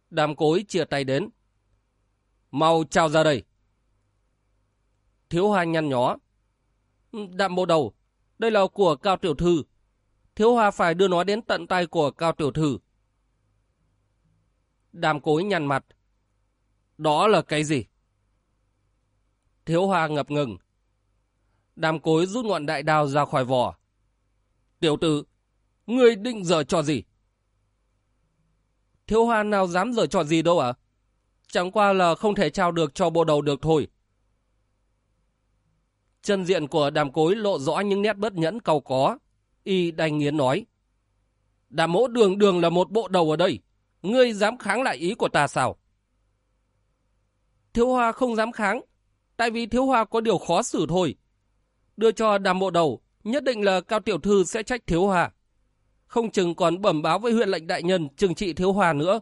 Đàm Cối chia tay đến. Mau chào ra đây. Thiếu Hoa nhăn nhó. Đàm bộ đầu, đây là của Cao tiểu thư. Thiếu Hoa phải đưa nó đến tận tay của Cao tiểu thư. Đàm Cối nhăn mặt. Đó là cái gì? Thiếu Hoa ngập ngừng. Đàm Cối rút ngọn đại đao ra khỏi vỏ. Tiểu tử, ngươi định giở trò gì? Thiếu Hoa nào dám giở trò gì đâu ạ? Chẳng qua là không thể trao được cho bộ đầu được thôi. Chân diện của Đàm Cối lộ rõ những nét bất nhẫn cau có. Y đành nghiến nói. Đàm mỗ đường đường là một bộ đầu ở đây. Ngươi dám kháng lại ý của ta sao? Thiếu Hoa không dám kháng. Tại vì Thiếu Hoa có điều khó xử thôi. Đưa cho Đàm bộ đầu, nhất định là Cao tiểu thư sẽ trách Thiếu Hoa. Không chừng còn bẩm báo với huyện lệnh đại nhân trừng trị Thiếu Hoa nữa.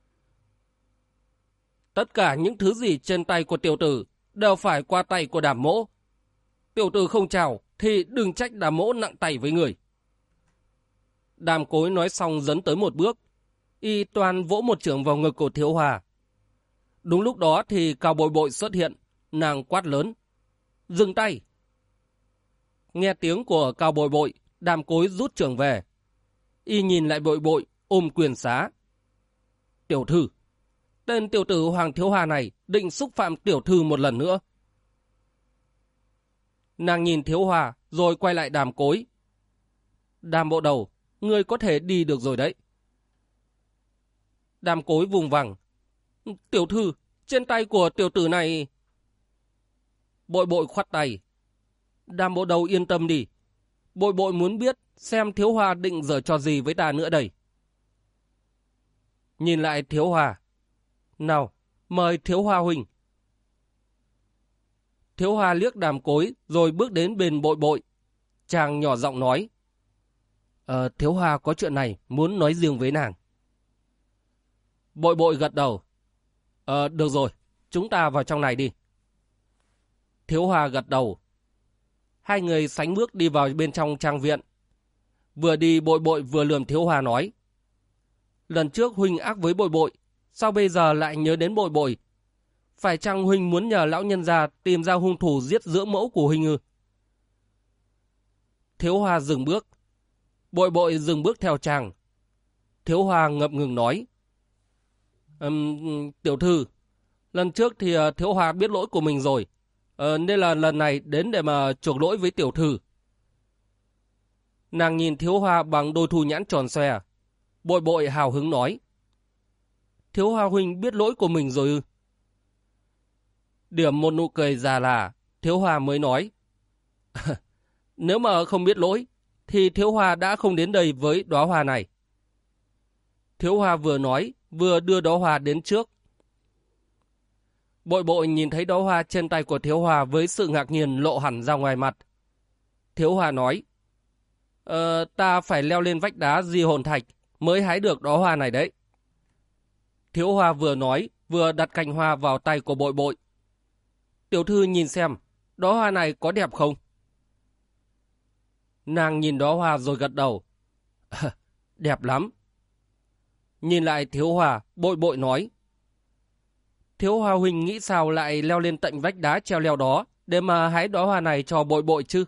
Tất cả những thứ gì trên tay của tiểu tử đều phải qua tay của Đàm mỗ. Tiểu tử không chào thì đừng trách Đàm mỗ nặng tay với người. Đàm Cối nói xong dấn tới một bước. Y toàn vỗ một chưởng vào ngực của Thiếu Hoa. Đúng lúc đó thì Cao Bội Bội xuất hiện. Nàng quát lớn. Dừng tay. Nghe tiếng của Cao Bội Bội, Đàm Cối rút chưởng về. Y nhìn lại Bội Bội, ôm quyền xá. Tiểu thư, tên tiểu tử Hoàng Thiếu Hoa này định xúc phạm tiểu thư một lần nữa. Nàng nhìn Thiếu Hoa rồi quay lại Đàm Cối. Đàm bộ đầu, ngươi có thể đi được rồi đấy. Đàm Cối vùng vằng. Tiểu thư, trên tay của tiểu tử này... Bội Bội khoát tay. Đàm bộ đầu yên tâm đi. Bội Bội muốn biết xem Thiếu Hoa định giở trò gì với ta nữa đây. Nhìn lại Thiếu Hoa. Nào, mời Thiếu Hoa huynh. Thiếu Hoa liếc Đàm Cối rồi bước đến bên Bội Bội. Chàng nhỏ giọng nói. Thiếu Hoa có chuyện này muốn nói riêng với nàng. Bội Bội gật đầu. Được rồi, chúng ta vào trong này đi. Thiếu Hoa gật đầu. Hai người sánh bước đi vào bên trong trang viện. Vừa đi Bội Bội vừa lườm Thiếu Hoa nói. Lần trước huynh ác với Bội Bội, sao bây giờ lại nhớ đến Bội Bội? Phải chăng huynh muốn nhờ lão nhân gia tìm ra hung thủ giết dưỡng mẫu của huynh ư? Thiếu Hoa dừng bước. Bội Bội dừng bước theo chàng. Thiếu Hoa ngập ngừng nói. Tiểu thư, lần trước thì Thiếu Hoa biết lỗi của mình rồi. Nên là lần này đến để mà chuộc lỗi với tiểu thư. Nàng nhìn Thiếu Hoa bằng đôi thu nhãn tròn xoe. Bội Bội hào hứng nói. Thiếu Hoa huynh biết lỗi của mình rồi ư? Điểm một nụ cười già là, Thiếu Hoa mới nói. Nếu mà không biết lỗi, thì Thiếu Hoa đã không đến đây với đóa hoa này. Thiếu Hoa vừa nói, vừa đưa đóa hoa đến trước. Bội Bội nhìn thấy đóa hoa trên tay của Thiếu Hoa với sự ngạc nhiên lộ hẳn ra ngoài mặt. Thiếu Hoa nói. Ta phải leo lên vách đá Di Hồn Thạch mới hái được đóa hoa này đấy. Thiếu Hoa vừa nói, vừa đặt cành hoa vào tay của Bội Bội. Tiểu thư nhìn xem, đóa hoa này có đẹp không? Nàng nhìn đóa hoa rồi gật đầu. Đẹp lắm. Nhìn lại Thiếu Hoa, Bội Bội nói. Thiếu Hoa huynh nghĩ sao lại leo lên tận vách đá treo leo đó để mà hái đóa hoa này cho Bội Bội chứ?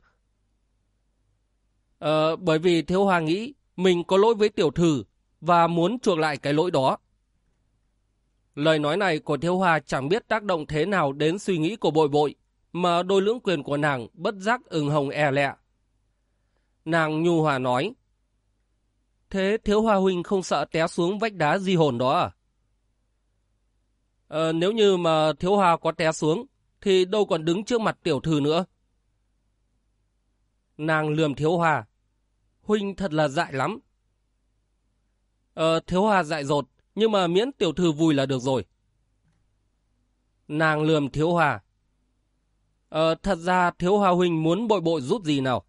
Bởi vì Thiếu Hoa nghĩ mình có lỗi với tiểu thư và muốn chuộc lại cái lỗi đó. Lời nói này của Thiếu Hoa chẳng biết tác động thế nào đến suy nghĩ của Bội Bội, mà đôi lưỡng quyền của nàng bất giác ửng hồng e lẹ. Nàng nhu hòa nói. Thế Thiếu Hoa huynh không sợ té xuống vách đá Di Hồn đó à? Nếu như mà Thiếu Hoa có té xuống, thì đâu còn đứng trước mặt tiểu thư nữa. Nàng lườm Thiếu Hoa. Huynh thật là dại lắm. Thiếu Hoa dại dột, nhưng mà miễn tiểu thư vui là được rồi. Nàng lườm Thiếu Hoa. Thật ra Thiếu Hoa huynh muốn Bội Bội giúp gì nào?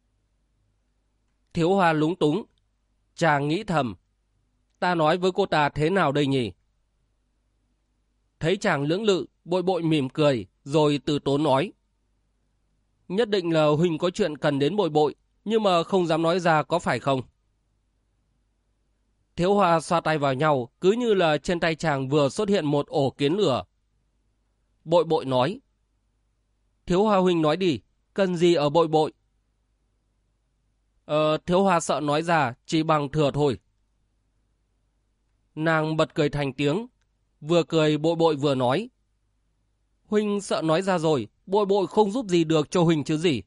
Thiếu Hoa lúng túng. Chàng nghĩ thầm. Ta nói với cô ta thế nào đây nhỉ? Thấy chàng lưỡng lự, Bội Bội mỉm cười, rồi từ tốn nói. Nhất định là huynh có chuyện cần đến Bội Bội, nhưng mà không dám nói ra có phải không? Thiếu Hoa xoa tay vào nhau, cứ như là trên tay chàng vừa xuất hiện một ổ kiến lửa. Bội Bội nói: Thiếu Hoa huynh nói đi, cần gì ở Bội Bội? Thiếu Hoa sợ nói ra, chỉ bằng thừa thôi. Nàng bật cười thành tiếng, vừa cười Bội Bội vừa nói: Huynh sợ nói ra rồi, Bội Bội không giúp gì được cho huynh chứ gì.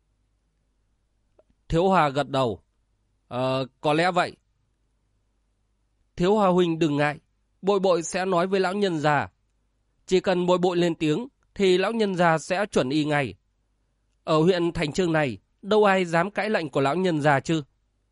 Thiếu Hoa gật đầu: Có lẽ vậy. Thiếu Hoa huynh đừng ngại, Bội Bội sẽ nói với lão nhân già. Chỉ cần Bội Bội lên tiếng thì lão nhân già sẽ chuẩn y ngay. Ở huyện Thành Chương này, đâu ai dám cãi lệnh của lão nhân già chứ?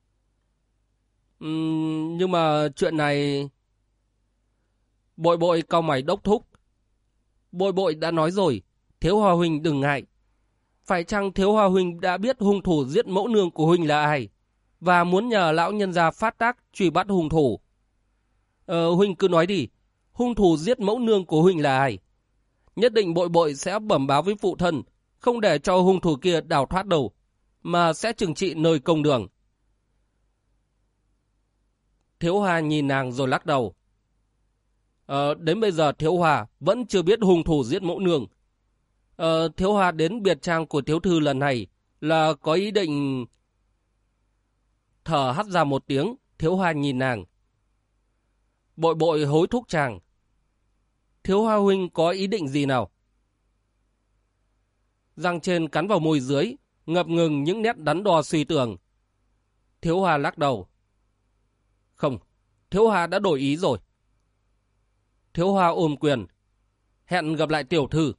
Nhưng mà chuyện này... Bội Bội cau mày đốc thúc. Bội Bội đã nói rồi, Thiếu Hoa huynh đừng ngại. Phải chăng Thiếu Hoa huynh đã biết hung thủ giết mẫu nương của huynh là ai, và muốn nhờ lão nhân gia phát tác truy bắt hung thủ? Huynh cứ nói đi, hung thủ giết mẫu nương của huynh là ai? Nhất định Bội Bội sẽ bẩm báo với phụ thân, không để cho hung thủ kia đào thoát đâu, mà sẽ trừng trị nơi công đường. Thiếu Hoa nhìn nàng rồi lắc đầu. Đến bây giờ Thiếu Hoa vẫn chưa biết hung thủ giết mẫu nương. Thiếu Hoa đến biệt trang của Thiếu Thư lần này là có ý định... Thở hắt ra một tiếng, Thiếu Hoa nhìn nàng. Bội Bội hối thúc chàng. Thiếu Hoa huynh có ý định gì nào? Răng trên cắn vào môi dưới, ngập ngừng những nét đắn đo suy tưởng. Thiếu Hoa lắc đầu. Không, Thiếu Hoa đã đổi ý rồi. Thiếu Hoa ôm quyền. Hẹn gặp lại tiểu thư.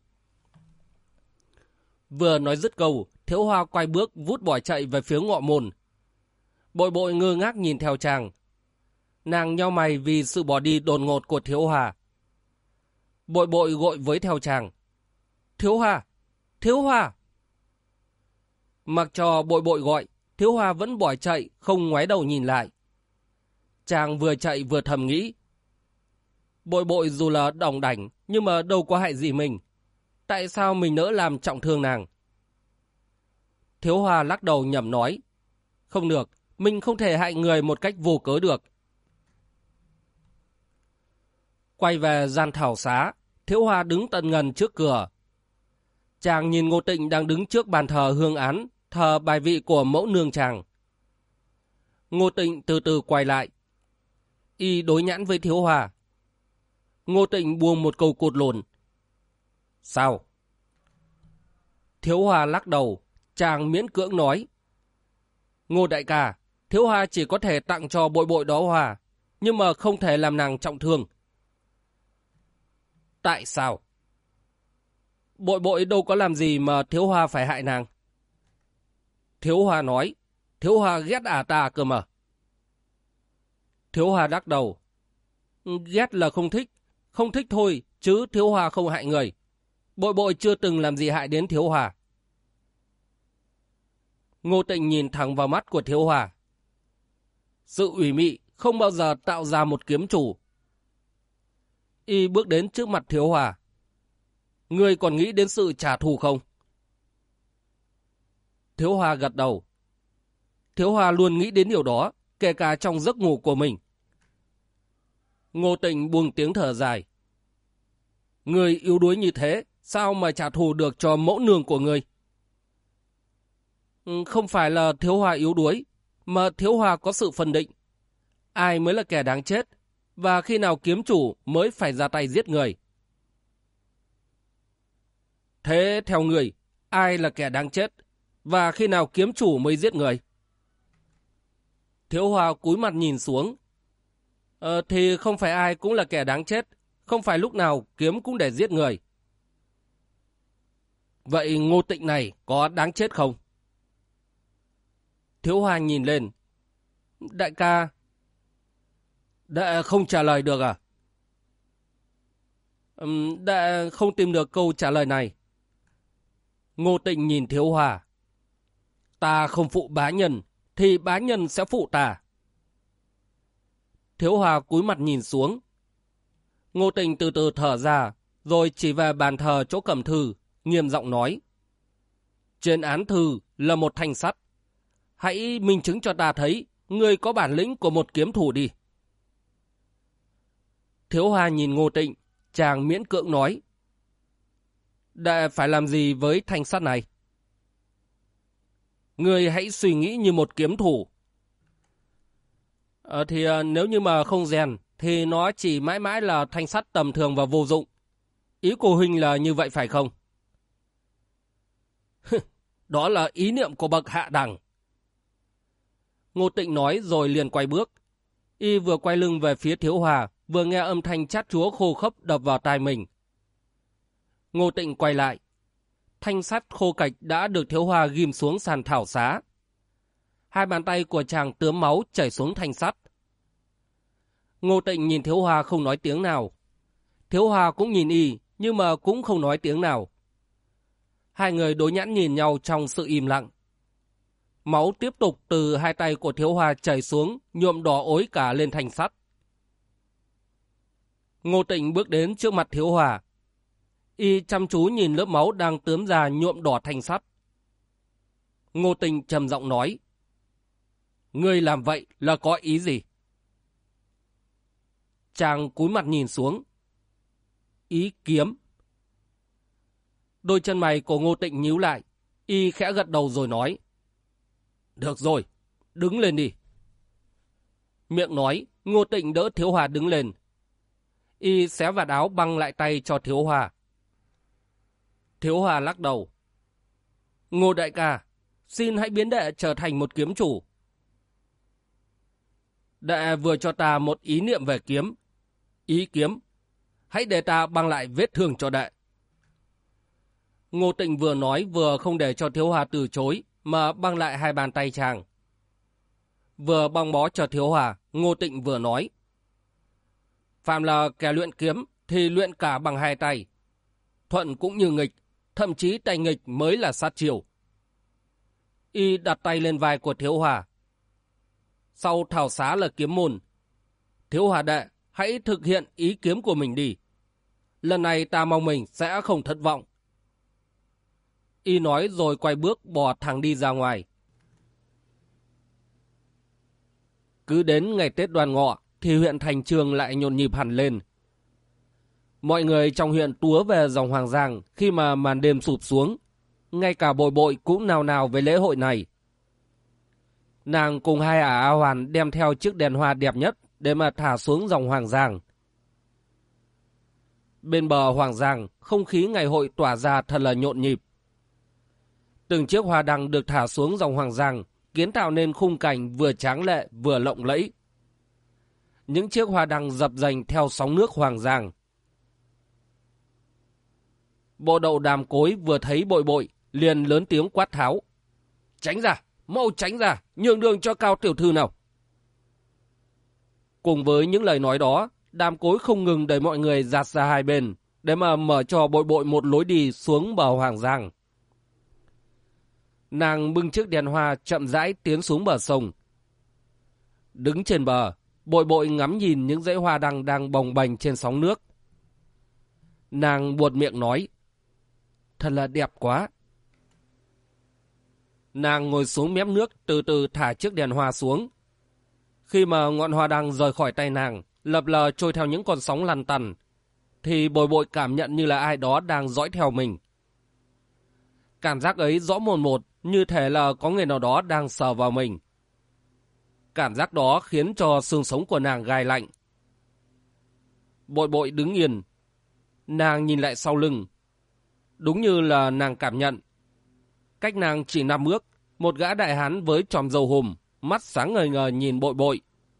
Vừa nói dứt câu, Thiếu Hoa quay bước vút bỏ chạy về phía ngọ môn. Bội Bội ngơ ngác nhìn theo chàng. Nàng nhau mày vì sự bỏ đi đột ngột của Thiếu Hoa. Bội Bội gọi với theo chàng. Thiếu Hoa! Thiếu Hoa! Mặc cho Bội Bội gọi, Thiếu Hoa vẫn bỏ chạy, không ngoái đầu nhìn lại. Chàng vừa chạy vừa thầm nghĩ. Bội Bội dù là đỏng đảnh, nhưng mà đâu có hại gì mình. Tại sao mình nỡ làm trọng thương nàng? Thiếu Hoa lắc đầu nhẩm nói. Không được, mình không thể hại người một cách vô cớ được. Quay về gian thảo xá, Thiếu Hoa đứng tận ngần trước cửa. Chàng nhìn Ngô Tịnh đang đứng trước bàn thờ hương án, thờ bài vị của mẫu nương chàng. Ngô Tịnh từ từ quay lại. Y đối nhãn với Thiếu Hoa. Ngô Tịnh buông một câu cột lồn. Sao? Thiếu Hoa lắc đầu, chàng miễn cưỡng nói. Ngô đại ca, Thiếu Hoa chỉ có thể tặng cho Bội Bội đó hoa, nhưng mà không thể làm nàng trọng thương. Tại sao? Bội Bội đâu có làm gì mà Thiếu Hoa phải hại nàng. Thiếu Hoa nói, Thiếu Hoa ghét ta cơ mà. Thiếu Hoa đắc đầu. Ghét là không thích thôi, chứ Thiếu Hoa không hại người. Bội Bội chưa từng làm gì hại đến Thiếu Hoa. Ngô Tịnh nhìn thẳng vào mắt của Thiếu Hoa. Sự ủy mị không bao giờ tạo ra một kiếm chủ. Y bước đến trước mặt Thiếu Hoa. Ngươi còn nghĩ đến sự trả thù không? Thiếu Hoa gật đầu. Thiếu Hoa luôn nghĩ đến điều đó, kể cả trong giấc ngủ của mình. Ngô Tịnh buông tiếng thở dài. Ngươi yếu đuối như thế, sao mà trả thù được cho mẫu nương của ngươi? Không phải là Thiếu Hoa yếu đuối, mà Thiếu Hoa có sự phân định. Ai mới là kẻ đáng chết, và khi nào kiếm chủ mới phải ra tay giết người. Thế theo người, ai là kẻ đáng chết, và khi nào kiếm chủ mới giết người? Thiếu Hoa cúi mặt nhìn xuống. Thì không phải ai cũng là kẻ đáng chết, không phải lúc nào kiếm cũng để giết người. Vậy Ngô Tịnh này có đáng chết không? Thiếu Hoa nhìn lên. Đại ca... Đệ không trả lời được à? Đệ không tìm được câu trả lời này. Ngô Tịnh nhìn Thiếu Hoa. Ta không phụ bá nhân, thì bá nhân sẽ phụ ta. Thiếu Hoa cúi mặt nhìn xuống. Ngô Tịnh từ từ thở ra, rồi chỉ về bàn thờ chỗ cầm thư, nghiêm giọng nói. Trên án thư là một thanh sắt. Hãy minh chứng cho ta thấy, ngươi có bản lĩnh của một kiếm thủ đi. Thiếu Hoa nhìn Ngô Tịnh, chàng miễn cưỡng nói. Đệ phải làm gì với thanh sắt này? Ngươi hãy suy nghĩ như một kiếm thủ. Nếu như mà không rèn, thì nó chỉ mãi mãi là thanh sắt tầm thường và vô dụng. Ý của huynh là như vậy phải không? Đó là ý niệm của bậc hạ đẳng. Ngô Tịnh nói rồi liền quay bước. Y vừa quay lưng về phía Thiếu Hòa, vừa nghe âm thanh chát chúa khô khốc đập vào tai mình. Ngô Tịnh quay lại. Thanh sắt khô cạch đã được Thiếu Hòa ghim xuống sàn thảo xá. Hai bàn tay của chàng tướm máu chảy xuống thanh sắt. Ngô Tịnh nhìn Thiếu Hòa không nói tiếng nào. Thiếu Hòa cũng nhìn y, nhưng mà cũng không nói tiếng nào. Hai người đối nhãn nhìn nhau trong sự im lặng. Máu tiếp tục từ hai tay của Thiếu Hòa chảy xuống, nhuộm đỏ ối cả lên thanh sắt. Ngô Tịnh bước đến trước mặt Thiếu Hòa. Y chăm chú nhìn lớp máu đang tướm ra nhuộm đỏ thanh sắt. Ngô Tịnh trầm giọng nói. Ngươi làm vậy là có ý gì? Chàng cúi mặt nhìn xuống. Ý kiếm. Đôi chân mày của Ngô Tịnh nhíu lại. Y khẽ gật đầu rồi nói. Được rồi, đứng lên đi. Miệng nói, Ngô Tịnh đỡ Thiếu Hòa đứng lên. Y xé vạt áo băng lại tay cho Thiếu Hòa. Thiếu Hòa lắc đầu. Ngô đại ca, xin hãy biến đệ trở thành một kiếm chủ. Đệ vừa cho ta một ý niệm về kiếm. Ý kiếm. Hãy để ta băng lại vết thương cho đệ. Ngô Tịnh vừa nói vừa không để cho Thiếu Hòa từ chối, mà băng lại hai bàn tay chàng. Vừa băng bó cho Thiếu Hòa, Ngô Tịnh vừa nói. Phạm là kẻ luyện kiếm thì luyện cả bằng hai tay. Thuận cũng như nghịch, thậm chí tay nghịch mới là sát chiêu. Y đặt tay lên vai của Thiếu Hòa. Sau thảo xá là kiếm môn. Thiếu Hòa đệ, hãy thực hiện ý kiếm của mình đi. Lần này ta mong mình sẽ không thất vọng. Y nói rồi quay bước bỏ thẳng đi ra ngoài. Cứ đến ngày Tết Đoan Ngọ thì huyện Thành Trường lại nhộn nhịp hẳn lên. Mọi người trong huyện túa về dòng Hoàng Giang khi mà màn đêm sụp xuống. Ngay cả Bội Bội cũng nào nào với lễ hội này. Nàng cùng hai ả A Hoàn đem theo chiếc đèn hoa đẹp nhất để mà thả xuống dòng Hoàng Giang. Bên bờ Hoàng Giang, không khí ngày hội tỏa ra thật là nhộn nhịp. Từng chiếc hoa đăng được thả xuống dòng Hoàng Giang, kiến tạo nên khung cảnh vừa tráng lệ vừa lộng lẫy. Những chiếc hoa đăng dập dềnh theo sóng nước Hoàng Giang. Bộ đậu Đàm Cối vừa thấy Bội Bội, liền lớn tiếng quát tháo. Tránh ra, mau tránh ra, nhường đường cho Cao tiểu thư nào. Cùng với những lời nói đó, Đàm Cối không ngừng đẩy mọi người dạt ra hai bên, để mà mở cho Bội Bội một lối đi xuống bờ Hoàng Giang. Nàng bưng chiếc đèn hoa chậm rãi tiến xuống bờ sông. Đứng trên bờ, Bội Bội ngắm nhìn những dãy hoa đăng đang bồng bềnh trên sóng nước. Nàng buột miệng nói. Thật là đẹp quá. Nàng ngồi xuống mép nước từ từ thả chiếc đèn hoa xuống. Khi mà ngọn hoa đăng rời khỏi tay nàng, lập lờ trôi theo những con sóng lăn tăn, thì Bội Bội cảm nhận như là ai đó đang dõi theo mình. Cảm giác ấy rõ mồn một, như thể là có người nào đó đang sờ vào mình. Cảm giác đó khiến cho xương sống của nàng gai lạnh. Bội Bội đứng yên. Nàng nhìn lại sau lưng. Đúng như là nàng cảm nhận. Cách nàng chỉ 5 bước, một gã đại hán với chòm râu hùm, mắt sáng ngời ngời nhìn Bội Bội.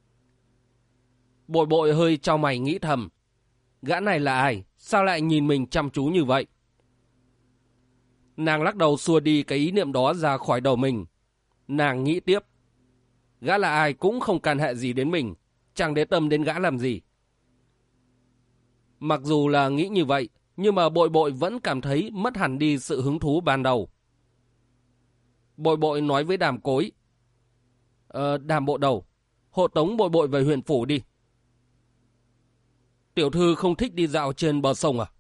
Bội Bội hơi chau mày nghĩ thầm. Gã này là ai? Sao lại nhìn mình chăm chú như vậy? Nàng lắc đầu xua đi cái ý niệm đó ra khỏi đầu mình. Nàng nghĩ tiếp. Gã là ai cũng không can hệ gì đến mình, chẳng để tâm đến gã làm gì. Mặc dù là nghĩ như vậy, nhưng mà Bội Bội vẫn cảm thấy mất hẳn đi sự hứng thú ban đầu. Bội Bội nói với Đàm Cối. Đàm bộ đầu, hộ tống Bội Bội về huyện phủ đi. Tiểu thư không thích đi dạo trên bờ sông à?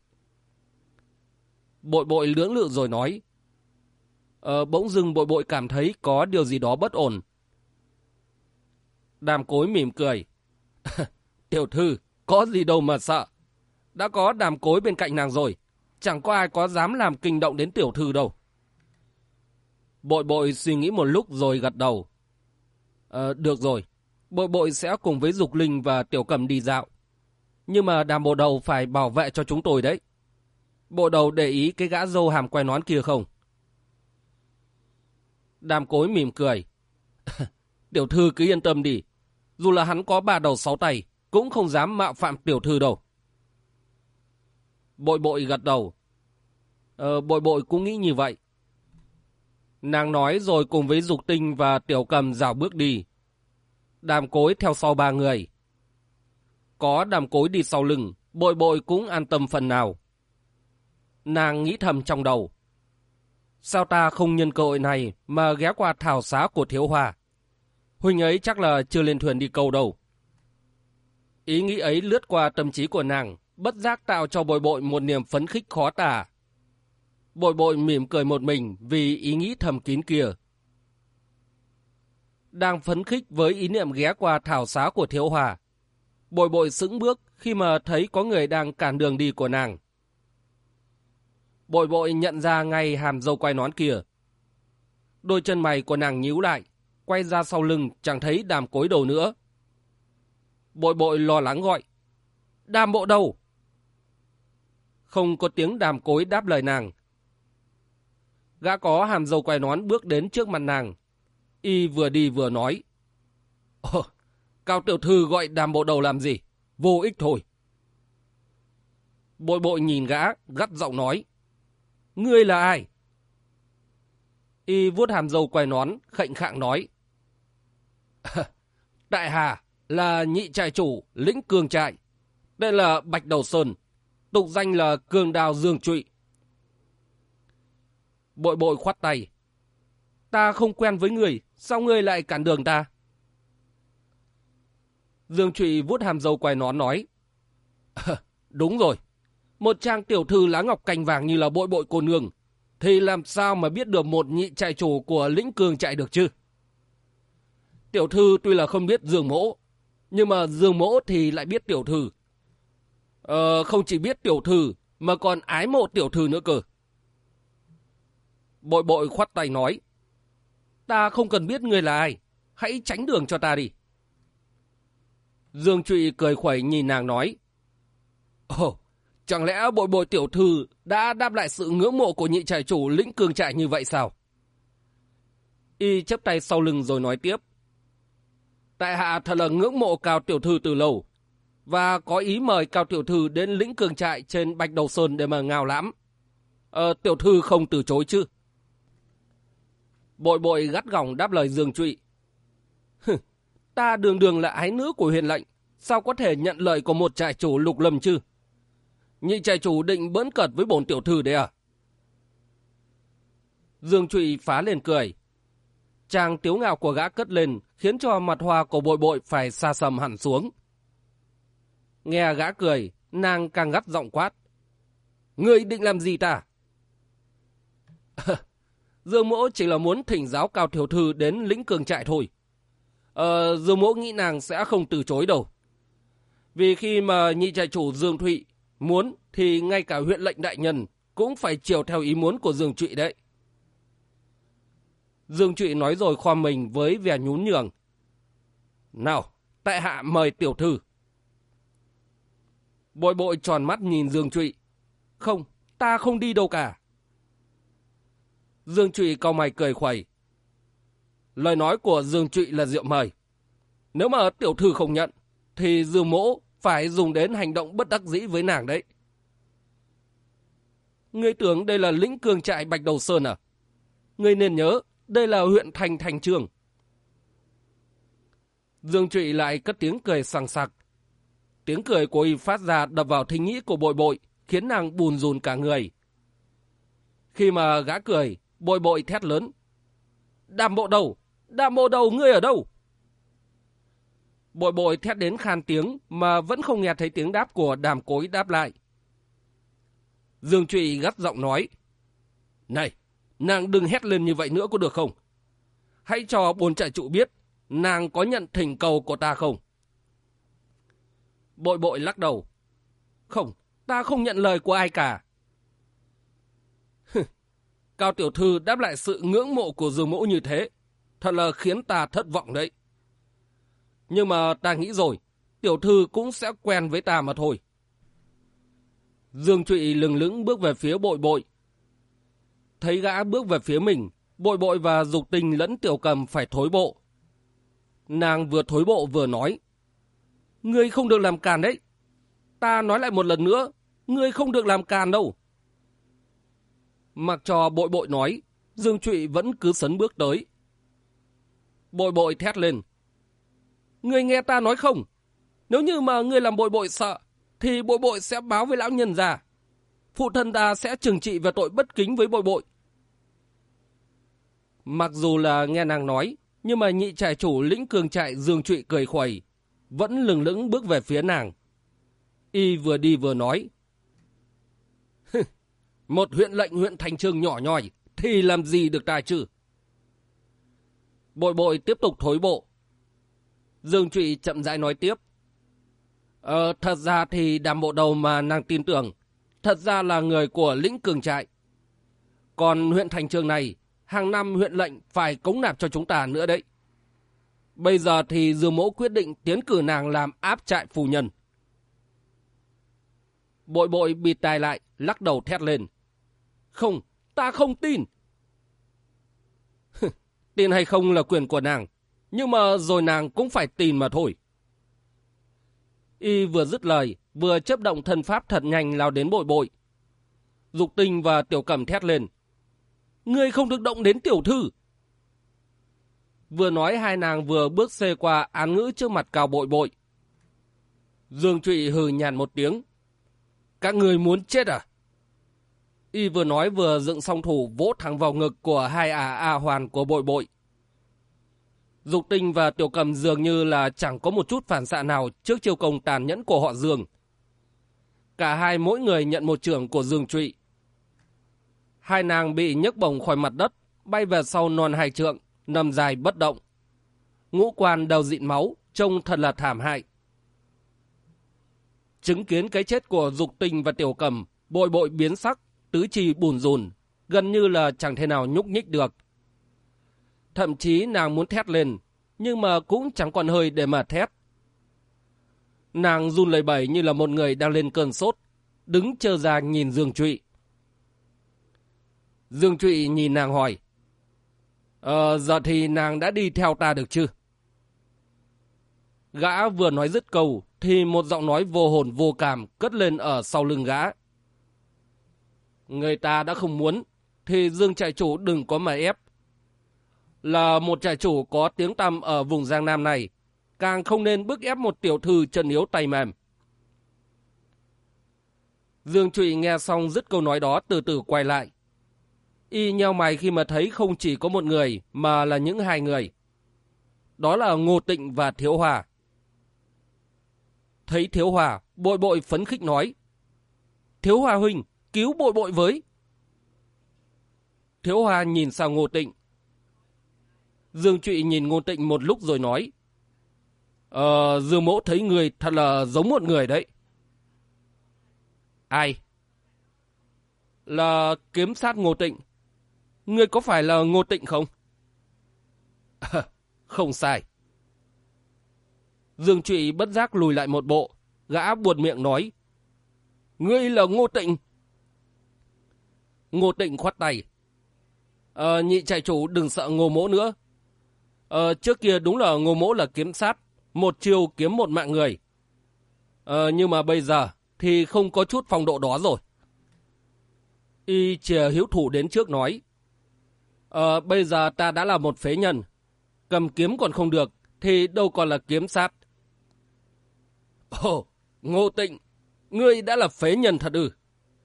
Bội Bội lưỡng lự rồi nói. Bỗng dưng Bội Bội cảm thấy có điều gì đó bất ổn. Đàm Cối mỉm cười. Tiểu thư, Có gì đâu mà sợ. Đã có Đàm Cối bên cạnh nàng rồi. Chẳng có ai có dám làm kinh động đến tiểu thư đâu. Bội bội suy nghĩ một lúc rồi gật đầu. Được rồi. Bội bội sẽ cùng với Dục Linh và Tiểu Cầm đi dạo. Nhưng mà Đàm bộ đầu phải bảo vệ cho chúng tôi đấy. Bộ đầu để ý cái gã râu hàm quai nón kia không? Đàm Cối mỉm cười. Tiểu thư cứ yên tâm đi. Dù là hắn có 3 đầu 6 tay, cũng không dám mạo phạm tiểu thư đâu. Bội bội gật đầu. Bội bội cũng nghĩ như vậy. Nàng nói rồi cùng với Dục Tinh và Tiểu Cầm dạo bước đi. Đàm Cối theo sau 3 người. Có Đàm Cối đi sau lưng, bội bội cũng an tâm phần nào. Nàng nghĩ thầm trong đầu. Sao ta không nhân cơ hội này mà ghé qua thảo xá của Thiếu Hoa? Huynh ấy chắc là chưa lên thuyền đi câu đâu. Ý nghĩ ấy lướt qua tâm trí của nàng, bất giác tạo cho bội bội một niềm phấn khích khó tả. Bội bội mỉm cười một mình vì ý nghĩ thầm kín kia. Đang phấn khích với ý niệm ghé qua thảo xá của Thiếu Hoa, bội bội sững bước khi mà thấy có người đang cản đường đi của nàng. Bội bội nhận ra ngay hàm râu quai nón kia. Đôi chân mày của nàng nhíu lại, quay ra sau lưng chẳng thấy Đàm Cối đâu nữa. Bội bội lo lắng gọi. Đàm bộ đầu! Không có tiếng Đàm Cối đáp lời nàng. Gã có hàm râu quai nón bước đến trước mặt nàng. Y vừa đi vừa nói. Cao tiểu thư gọi Đàm bộ đầu làm gì? Vô ích thôi. Bội bội nhìn gã, gắt giọng nói. Ngươi là ai? Y vuốt hàm râu quai nón, khệnh khạng nói. Tại hạ là nhị trại chủ lĩnh Cương trại. Đây là Bạch Đầu Sơn, tục danh là Cường Đào Dương Trụy. Bội bội khoát tay. Ta không quen với người, sao ngươi lại cản đường ta? Dương Trụy vuốt hàm râu quai nón nói. Đúng rồi, một trang tiểu thư lá ngọc cành vàng như là bội bội cô nương, thì làm sao mà biết được một nhị trại chủ của lĩnh Cương trại được chứ? Tiểu thư tuy là không biết Dương mỗ, nhưng mà Dương mỗ thì lại biết tiểu thư. Không chỉ biết tiểu thư, mà còn ái mộ tiểu thư nữa cơ. Bội bội khoát tay nói. Ta không cần biết ngươi là ai, hãy tránh đường cho ta đi. Dương Trụy cười khuẩy nhìn nàng nói. Chẳng lẽ bội bội tiểu thư đã đáp lại sự ngưỡng mộ của nhị trại chủ lĩnh Cương trại như vậy sao? Y chắp tay sau lưng rồi nói tiếp. Tại hạ thật là ngưỡng mộ Cao tiểu thư từ lâu, và có ý mời Cao tiểu thư đến lĩnh Cương trại trên Bạch Đầu Sơn để mà ngào lãm. Tiểu thư không từ chối chứ? Bội bội gắt gỏng đáp lời Dương Trụy. Ta đường đường là ái nữ của Huyền lệnh, sao có thể nhận lời của một trại chủ Lục Lâm chứ? Nhị trại chủ định bỡn cợt với bổn tiểu thư đấy à? Dương Trụy phá lên cười. Tràng tiếu ngạo của gã cất lên khiến cho mặt hoa của bội bội phải xa sầm hẳn xuống. Nghe gã cười, nàng càng gắt giọng quát. Ngươi định làm gì ta? Dương mỗ chỉ là muốn thỉnh giáo Cao tiểu thư đến lĩnh Cương trại thôi. Dương mỗ nghĩ nàng sẽ không từ chối đâu. Vì khi mà nhị trại chủ Dương Thụy muốn thì ngay cả huyện lệnh đại nhân cũng phải chiều theo ý muốn của Dương Trụy đấy. Dương Trụy nói rồi khom mình với vẻ nhún nhường. Nào, tại hạ mời tiểu thư. Bội bội tròn mắt nhìn Dương Trụy. Không, ta không đi đâu cả. Dương Trụy cau mày cười khuẩy. Lời nói của Dương Trụy là rượu mời. Nếu mà tiểu thư không nhận, thì Dương mỗ phải dùng đến hành động bất đắc dĩ với nàng đấy. Ngươi tưởng đây là lĩnh Cương trại Bạch Đầu Sơn à? Ngươi nên nhớ, đây là huyện thành Thành Trường. Dương Trụy lại cất tiếng cười sằng sặc. Tiếng cười của y phát ra đập vào thính nhĩ của bội bội, khiến nàng bùn rùn cả người. Khi mà gã cười, bội bội thét lớn. Đàm bộ đầu! Đàm bộ đầu, ngươi ở đâu? Bội bội thét đến khan tiếng mà vẫn không nghe thấy tiếng đáp của Đàm Cối đáp lại. Dương Trụy gắt giọng nói. Này, nàng đừng hét lên như vậy nữa có được không? Hãy cho bổn trại chủ biết nàng có nhận thỉnh cầu của ta không? Bội bội lắc đầu. Không, ta không nhận lời của ai cả. Cao tiểu thư đáp lại sự ngưỡng mộ của Dương mẫu như thế, thật là khiến ta thất vọng đấy. Nhưng mà ta nghĩ rồi, tiểu thư cũng sẽ quen với ta mà thôi. Dương Trụy lừng lững bước về phía bội bội. Thấy gã bước về phía mình, bội bội và Dục Tình lẫn Tiểu Cầm phải thối bộ. Nàng vừa thối bộ vừa nói. Ngươi không được làm càn đấy. Ta nói lại một lần nữa, ngươi không được làm càn đâu. Mặc cho bội bội nói, Dương Trụy vẫn cứ sấn bước tới. Bội bội thét lên. Ngươi nghe ta nói không? Nếu như mà ngươi làm bội bội sợ, thì bội bội sẽ báo với lão nhân già. Phụ thân ta sẽ trừng trị về tội bất kính với bội bội. Mặc dù là nghe nàng nói, nhưng mà nhị trại chủ lĩnh cường trại Dương Trụy cười khuẩy, vẫn lừng lững bước về phía nàng. Y vừa đi vừa nói. Một huyện lệnh huyện thành trường nhỏ nhoi thì làm gì được ta chứ? Bội bội tiếp tục thối bộ. Dương Trụy chậm rãi nói tiếp. Thật ra thì Đàm Bộ Đầu mà nàng tin tưởng, thật ra là người của lĩnh cường trại. Còn huyện thành trường này, hàng năm huyện lệnh phải cống nạp cho chúng ta nữa đấy. Bây giờ thì Dương mẫu quyết định tiến cử nàng làm áp trại phu nhân. Bội bội bịt tai lại, lắc đầu thét lên. Không, ta không tin. Tin hay không là quyền của nàng, nhưng mà rồi nàng cũng phải tin mà thôi. Y vừa dứt lời, vừa chớp động thân pháp thật nhanh lao đến bội bội. Dục Tình và Tiểu Cẩm thét lên. Ngươi không được động đến tiểu thư. Vừa nói hai nàng vừa bước xê qua án ngữ trước mặt Cao bội bội. Dương Trụy hừ nhàn một tiếng. Các người muốn chết à? Y vừa nói vừa dựng song thủ vỗ thẳng vào ngực của hai hoàn của bội bội. Dục Tình và Tiểu Cầm dường như là chẳng có một chút phản xạ nào trước chiêu công tàn nhẫn của họ Dương. Cả hai mỗi người nhận một chưởng của Dương Trụy. Hai nàng bị nhấc bổng khỏi mặt đất, bay về sau non hai trượng, nằm dài bất động. Ngũ quan đầu dịn máu, trông thật là thảm hại. Chứng kiến cái chết của Dục Tình và Tiểu Cầm, bội bội biến sắc, tứ chi bùn rùn, gần như là chẳng thể nào nhúc nhích được. Thậm chí nàng muốn thét lên, nhưng mà cũng chẳng còn hơi để mà thét. Nàng run lẩy bẩy như là một người đang lên cơn sốt, đứng trơ ra nhìn Dương Trụy. Dương Trụy nhìn nàng hỏi. Giờ thì nàng đã đi theo ta được chứ? Gã vừa nói dứt câu, thì một giọng nói vô hồn vô cảm cất lên ở sau lưng gã. Người ta đã không muốn, thì Dương trại chủ đừng có mà ép. Là một trại chủ có tiếng tăm ở vùng Giang Nam này, càng không nên bức ép một tiểu thư chân yếu tay mềm. Dương Trụy nghe xong dứt câu nói đó từ từ quay lại. Y nheo mày khi mà thấy không chỉ có một người mà là những hai người. Đó là Ngô Tịnh và Thiếu Hòa. Thấy Thiếu Hòa, bội bội phấn khích nói. Thiếu Hòa huynh, cứu bội bội với. Thiếu Hòa nhìn sang Ngô Tịnh. Dương Trụy nhìn Ngô Tịnh một lúc rồi nói. Dương mẫu thấy người thật là giống một người đấy. Ai? Là kiếm sát Ngô Tịnh. Ngươi có phải là Ngô Tịnh không? Không sai. Dương Trụy bất giác lùi lại một bộ, gã buột miệng nói. Ngươi là Ngô Tịnh. Ngô Tịnh khoát tay. Nhị trại chủ đừng sợ Ngô mỗ nữa. Trước kia đúng là Ngô mỗ là kiếm sát, một chiêu kiếm một mạng người. Nhưng mà bây giờ thì không có chút phong độ đó rồi. Y chìa hiếu thủ đến trước nói. Bây giờ ta đã là một phế nhân, cầm kiếm còn không được, thì đâu còn là kiếm sát. Ồ, Ngô Tịnh, ngươi đã là phế nhân thật ư?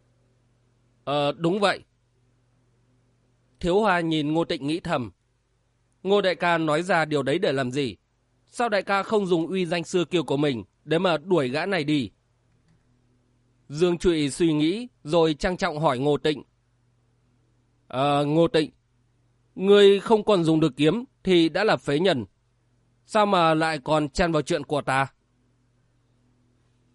Đúng vậy. Thiếu Hòa nhìn Ngô Tịnh nghĩ thầm. Ngô đại ca nói ra điều đấy để làm gì? Sao đại ca không dùng uy danh xưa kiêu của mình để mà đuổi gã này đi? Dương Trụy suy nghĩ rồi trang trọng hỏi Ngô Tịnh. Ngô Tịnh, ngươi không còn dùng được kiếm thì đã là phế nhân. Sao mà lại còn chen vào chuyện của ta?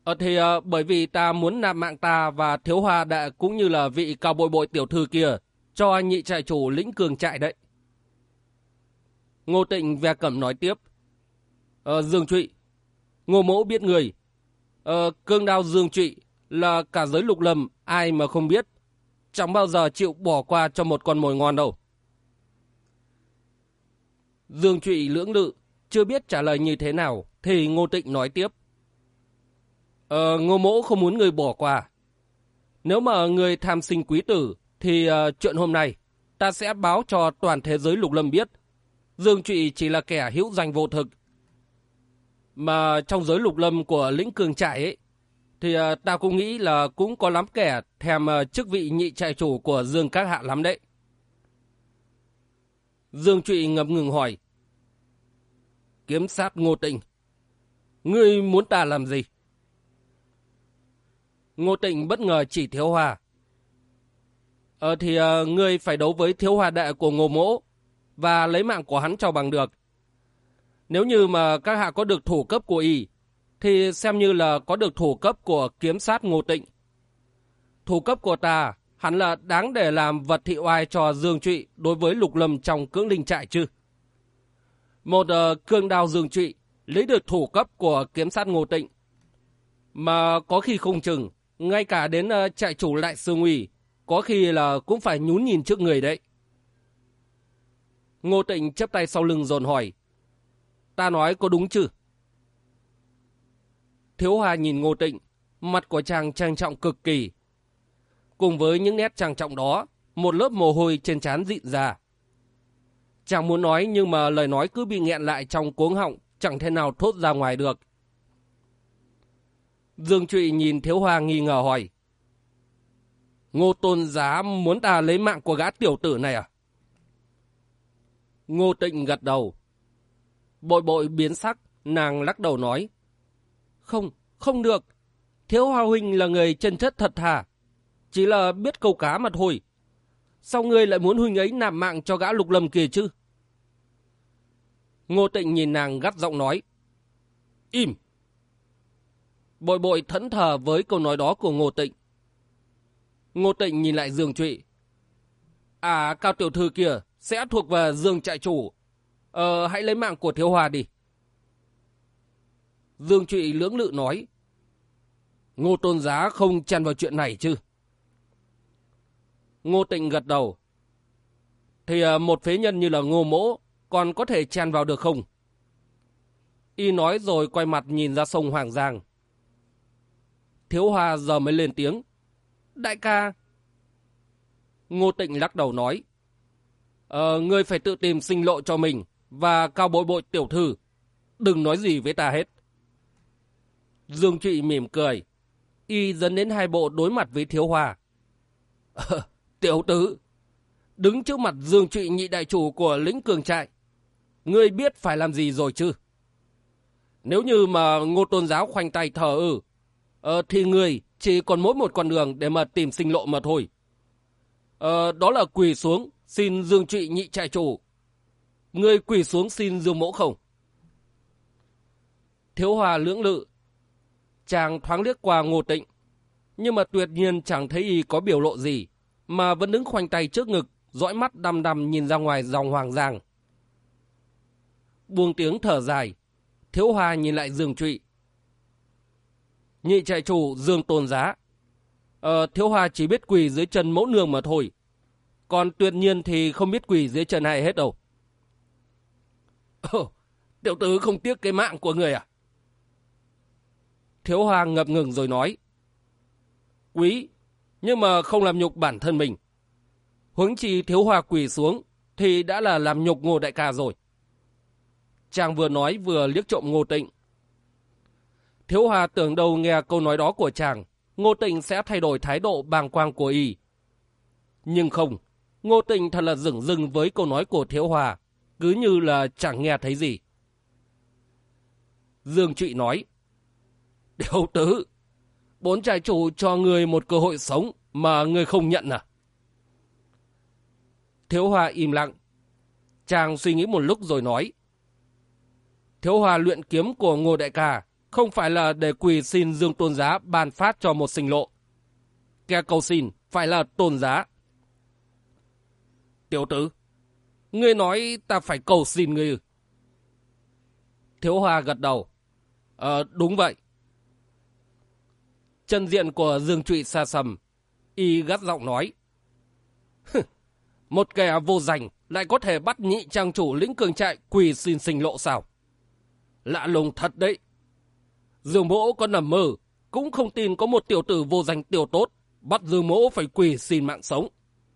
Bởi vì ta muốn nạp mạng ta và Thiếu Hoa đệ cũng như là vị cao bội bội tiểu thư kia cho nhị trại chủ Lĩnh Cương trại đấy. Ngô Tịnh ve cẩm nói tiếp. Dương Trụy, Ngô mỗ biết người. Cương đao Dương Trụy là cả giới lục lâm ai mà không biết. Chẳng bao giờ chịu bỏ qua cho một con mồi ngon đâu. Dương Trụy lưỡng lự, chưa biết trả lời như thế nào, thì Ngô Tịnh nói tiếp. Ngô mỗ không muốn người bỏ qua. Nếu mà người tham sinh quý tử, thì chuyện hôm nay ta sẽ báo cho toàn thế giới lục lâm biết. Dương Trụy chỉ là kẻ hữu danh vô thực. Mà trong giới lục lâm của Lĩnh Cương trại ấy, thì ta cũng nghĩ là cũng có lắm kẻ thèm chức vị nhị trại chủ của Dương các hạ lắm đấy. Dương Trụy ngập ngừng hỏi. Kiếm sát Ngô Tịnh, ngươi muốn ta làm gì? Ngô Tịnh bất ngờ chỉ Thiếu Hoa. Ngươi phải đấu với Thiếu Hoa đệ của Ngô mỗ và lấy mạng của hắn cho bằng được. Nếu như mà các hạ có được thủ cấp của y, thì xem như là có được thủ cấp của kiếm sát Ngô Tịnh. Thủ cấp của ta hẳn là đáng để làm vật thị oai cho Dương Trụy đối với lục lâm trong cưỡng linh trại chứ. Một cương đao Dương Trụy lấy được thủ cấp của kiếm sát Ngô Tịnh, mà có khi không chừng ngay cả đến trại chủ Lại Sương Uy có khi là cũng phải nhún nhìn trước người đấy. Ngô Tịnh chắp tay sau lưng dồn hỏi. Ta nói có đúng chứ? Thiếu Hoa nhìn Ngô Tịnh, mặt của chàng trang trọng cực kỳ. Cùng với những nét trang trọng đó, một lớp mồ hôi trên trán rịn ra. Chàng muốn nói nhưng mà lời nói cứ bị nghẹn lại trong cuống họng, chẳng thể nào thốt ra ngoài được. Dương Trụy nhìn Thiếu Hoa nghi ngờ hỏi. Ngô tôn giá muốn ta lấy mạng của gã tiểu tử này à? Ngô Tịnh gật đầu. Bội bội biến sắc, nàng lắc đầu nói. Không, không được. Thiếu Hoa huynh là người chân chất thật thà, chỉ là biết câu cá mà thôi. Sao ngươi lại muốn huynh ấy nạp mạng cho gã lục lâm kia chứ? Ngô Tịnh nhìn nàng gắt giọng nói. Im! Bội bội thẫn thờ với câu nói đó của Ngô Tịnh. Ngô Tịnh nhìn lại Dương Trụy. À, cao tiểu thư kia sẽ thuộc về Dương trại chủ. Hãy lấy mạng của Thiếu Hoa đi. Dương Trụy lưỡng lự nói. Ngô tôn giá không chen vào chuyện này chứ? Ngô Tịnh gật đầu. Thì một phế nhân như là Ngô mỗ còn có thể chen vào được không? Y nói rồi quay mặt nhìn ra sông Hoàng Giang. Thiếu Hoa giờ mới lên tiếng. Đại ca. Ngô Tịnh lắc đầu nói. Ngươi phải tự tìm sinh lộ cho mình và cao bội bội tiểu thư. Đừng nói gì với ta hết. Dương Trụy mỉm cười. Y dẫn đến hai bộ đối mặt với Thiếu Hoa. Tiểu tử, đứng trước mặt Dương Trụy nhị đại chủ của Lĩnh Cương trại, ngươi biết phải làm gì rồi chứ? Nếu như mà Ngô tôn giáo khoanh tay thờ thì ngươi chỉ còn mỗi một con đường để mà tìm sinh lộ mà thôi. Đó là quỳ xuống xin Dương Trụy nhị trại chủ. Ngươi quỳ xuống xin Dương mỗ không? Thiếu Hoa lưỡng lự. Chàng thoáng liếc qua Ngô Tịnh, nhưng mà tuyệt nhiên chẳng thấy y có biểu lộ gì, mà vẫn đứng khoanh tay trước ngực, dõi mắt đăm đăm nhìn ra ngoài dòng Hoàng Giang. Buông tiếng thở dài, Thiếu Hoa nhìn lại Dương Trụy. Nhị trại chủ Dương tôn giá. Thiếu Hoa chỉ biết quỳ dưới chân mẫu nương mà thôi, còn tuyệt nhiên thì không biết quỳ dưới chân ai hết đâu. Tiểu tử không tiếc cái mạng của người à? Thiếu Hoa ngập ngừng rồi nói. Quý, nhưng mà không làm nhục bản thân mình. Huống chi Thiếu Hoa quỳ xuống thì đã là làm nhục Ngô đại ca rồi. Chàng vừa nói vừa liếc trộm Ngô Tịnh. Thiếu Hoa tưởng đâu nghe câu nói đó của chàng, Ngô Tịnh sẽ thay đổi thái độ bàng quang của y. Nhưng không, Ngô Tịnh thật là dửng dưng với câu nói của Thiếu Hoa, cứ như là chẳng nghe thấy gì. Dương Trụy nói. Điều tứ, bốn trại chủ cho người một cơ hội sống mà người không nhận à? Thiếu Hoa im lặng. Chàng suy nghĩ một lúc rồi nói. Thiếu Hoa luyện kiếm của Ngô đại ca không phải là để quỳ xin Dương Tôn Giá ban phát cho một sinh lộ. Kẻ cầu xin phải là Tôn Giá. Tiểu tử, ngươi nói ta phải cầu xin ngươi. Thiếu Hoa gật đầu. Đúng vậy. Chân diện của Dương Trụy xa sầm, y gắt giọng nói. Một kẻ vô danh lại có thể bắt nhị trang chủ lĩnh cường trại quỳ xin sinh lộ sao? Lạ lùng thật đấy. Dương mỗ có nằm mơ, cũng không tin có một tiểu tử vô danh tiểu tốt bắt Dương mỗ phải quỳ xin mạng sống.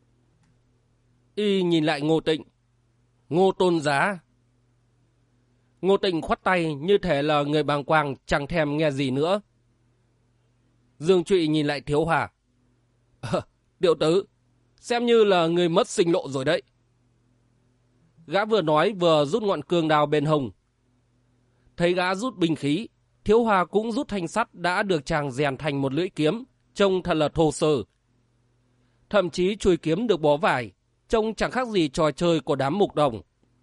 Y nhìn lại Ngô Tịnh. Ngô Tôn Giá. Ngô Tịnh khoát tay như thể là người bàng quang chẳng thèm nghe gì nữa. Dương Trụy nhìn lại Thiếu Hoa. Tiểu tử, xem như là người mất sinh lộ rồi đấy. Gã vừa nói vừa rút ngọn cương đao bên hông. Thấy gã rút binh khí, Thiếu Hoa cũng rút thanh sắt đã được chàng rèn thành một lưỡi kiếm, trông thật là thô sơ. Thậm chí chuôi kiếm được bó vải, trông chẳng khác gì trò chơi của đám mục đồng.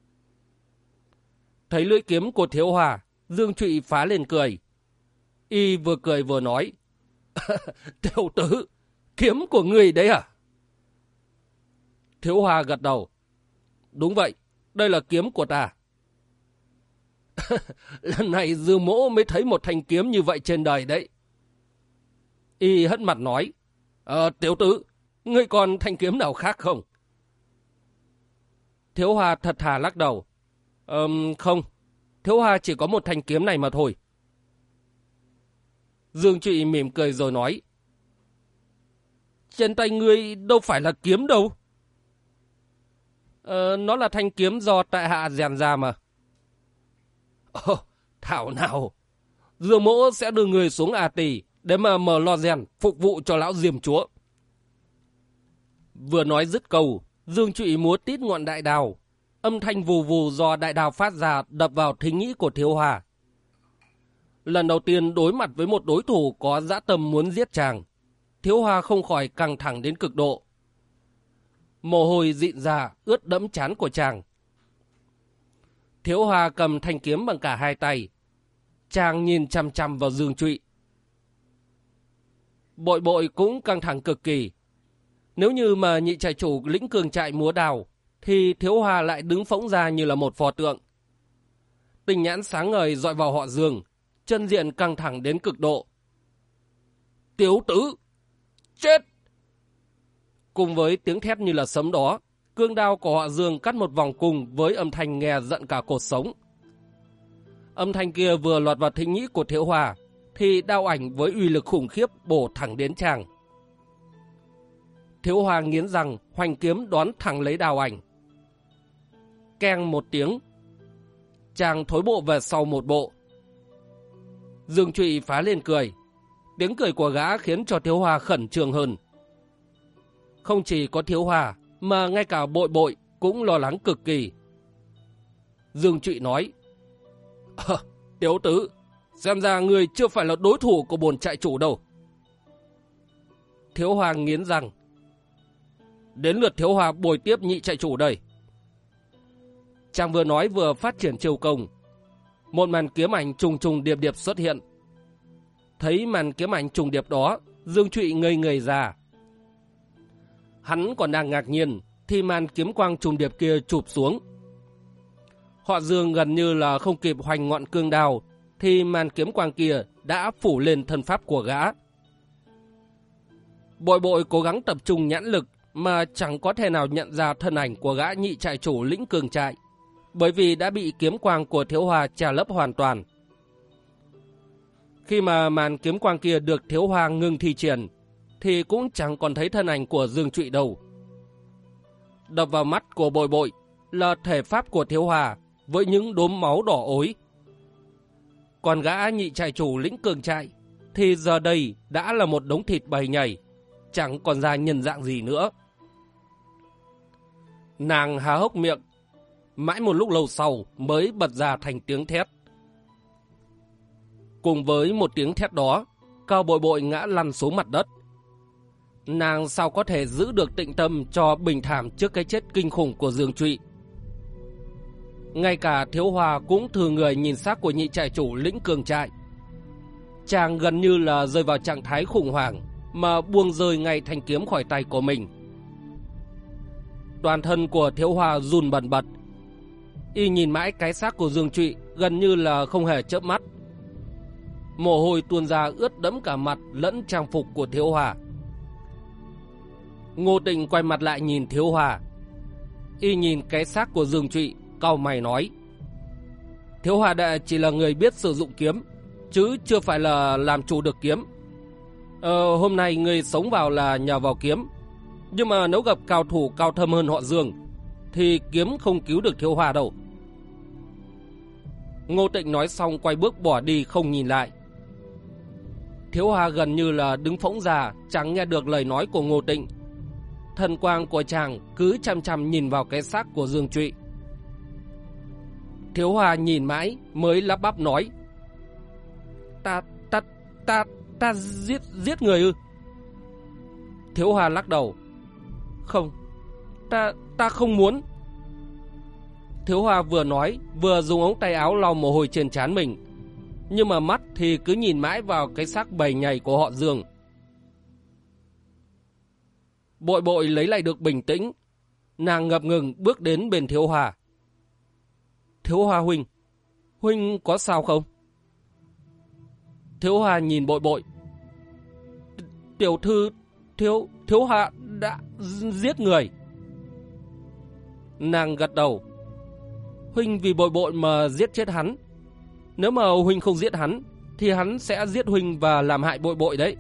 Thấy lưỡi kiếm của Thiếu Hoa, Dương Trụy phá lên cười. Y vừa cười vừa nói. Tiểu tử, kiếm của ngươi đấy à? Thiếu Hoa gật đầu. Đúng vậy, đây là kiếm của ta. Lần này Dư mỗ mới thấy một thanh kiếm như vậy trên đời đấy. Y hất mặt nói. Tiểu tử, ngươi còn thanh kiếm nào khác không? Thiếu Hoa thật thà lắc đầu. Không, Thiếu Hoa chỉ có một thanh kiếm này mà thôi. Dương Trụy mỉm cười rồi nói. Trên tay ngươi đâu phải là kiếm đâu. Nó là thanh kiếm do tại hạ rèn ra mà. Thảo nào, Dương mỗ sẽ đưa người xuống A Tỳ để mà mở lò rèn phục vụ cho lão Diêm Chúa. Vừa nói dứt câu, Dương Trụy múa tít ngọn đại đào. Âm thanh vù vù do đại đào phát ra đập vào thính nghĩ của Thiếu Hoa. Lần đầu tiên đối mặt với một đối thủ có dã tâm muốn giết chàng, Thiếu Hoa không khỏi căng thẳng đến cực độ. Mồ hôi dịn ra ướt đẫm trán của chàng. Thiếu Hoa cầm thanh kiếm bằng cả hai tay. Chàng nhìn chằm chằm vào Dương Trụy. Bội bội cũng căng thẳng cực kỳ. Nếu như mà nhị trại chủ lĩnh cường trại múa đào, thì Thiếu Hoa lại đứng phỗng ra như là một pho tượng. Tình nhãn sáng ngời dọi vào họ Dương, chân diện căng thẳng đến cực độ. Tiểu tử! Chết! Cùng với tiếng thét như là sấm đó, cương đao của họ Dương cắt một vòng cung với âm thanh nghe giận cả cột sống. Âm thanh kia vừa lọt vào thính nhĩ của Thiếu Hoa, thì đao ảnh với uy lực khủng khiếp bổ thẳng đến chàng. Thiếu Hoa nghiến răng, hoành kiếm đón thẳng lấy đao ảnh. Keng một tiếng, chàng thối bộ về sau một bộ. Dương Trụy phá lên cười. Tiếng cười của gã khiến cho Thiếu Hoa khẩn trương hơn. Không chỉ có Thiếu Hoa, mà ngay cả bội bội cũng lo lắng cực kỳ. Dương Trụy nói. Tiểu tử, xem ra người chưa phải là đối thủ của bổn trại chủ đâu. Thiếu Hoa nghiến răng. Đến lượt Thiếu Hoa bồi tiếp nhị trại chủ đây. Chàng vừa nói vừa phát triển chiêu công. Một màn kiếm ảnh trùng trùng điệp điệp xuất hiện. Thấy màn kiếm ảnh trùng điệp đó, Dương Trụy ngây người ra. Hắn còn đang ngạc nhiên, thì màn kiếm quang trùng điệp kia chụp xuống. Họ Dương gần như là không kịp hoành ngọn cương đao, thì màn kiếm quang kia đã phủ lên thân pháp của gã. Bội bội cố gắng tập trung nhãn lực mà chẳng có thể nào nhận ra thân ảnh của gã nhị trại chủ lĩnh cường trại, bởi vì đã bị kiếm quang của Thiếu Hoa che lấp hoàn toàn. Khi mà màn kiếm quang kia được Thiếu Hoa ngừng thi triển, thì cũng chẳng còn thấy thân ảnh của Dương Trụy đâu. Đập vào mắt của bội bội là thể pháp của Thiếu Hoa với những đốm máu đỏ ối. Còn gã nhị trại chủ lĩnh cường trại thì giờ đây đã là một đống thịt bầy nhầy, chẳng còn ra nhân dạng gì nữa. Nàng há hốc miệng, mãi một lúc lâu sau mới bật ra thành tiếng thét. Cùng với một tiếng thét đó, Cao Bội Bội ngã lăn xuống mặt đất. Nàng sao có thể giữ được tịnh tâm cho bình thản trước cái chết kinh khủng của Dương Trụy. Ngay cả Thiếu Hoa cũng thừa người nhìn xác của nhị trại chủ lĩnh cường trại. Chàng gần như là rơi vào trạng thái khủng hoảng mà buông rơi ngay thanh kiếm khỏi tay của mình. Toàn thân của Thiếu Hoa run bần bật. Y nhìn mãi cái xác của Dương Trụy gần như là không hề chớp mắt. Mồ hôi tuôn ra ướt đẫm cả mặt lẫn trang phục của Thiếu Hoa. Ngô Tịnh quay mặt lại nhìn Thiếu Hoa. Y nhìn cái xác của Dương Trụy, cau mày nói: Thiếu Hoa đệ chỉ là người biết sử dụng kiếm, chứ chưa phải là làm chủ được kiếm. Hôm nay người sống vào là nhờ vào kiếm, nhưng mà nếu gặp cao thủ cao thâm hơn họ Dương thì kiếm không cứu được Thiếu Hoa đâu. Ngô Tịnh nói xong quay bước bỏ đi không nhìn lại. Thiếu Hoa gần như là đứng phỗng ra, chẳng nghe được lời nói của Ngô Tịnh. Thần quang của chàng cứ chăm chăm nhìn vào cái xác của Dương Trụy. Thiếu Hoa nhìn mãi mới lắp bắp nói: Ta giết người ư? Thiếu Hoa lắc đầu: Không, ta không muốn. Thiếu Hoa vừa nói vừa dùng ống tay áo lau mồ hôi trên trán mình, nhưng mà mắt thì cứ nhìn mãi vào cái xác bầy nhầy của họ Dương. Bội Bội lấy lại được bình tĩnh, nàng ngập ngừng bước đến bên Thiếu Hoa. Thiếu Hoa huynh có sao không? Thiếu Hoa nhìn Bội Bội. Tiểu thư, Thiếu Hoa đã giết người. Nàng gật đầu. Huynh vì Bội Bội mà giết chết hắn. Nếu mà huynh không giết hắn thì hắn sẽ giết huynh và làm hại Bội Bội đấy.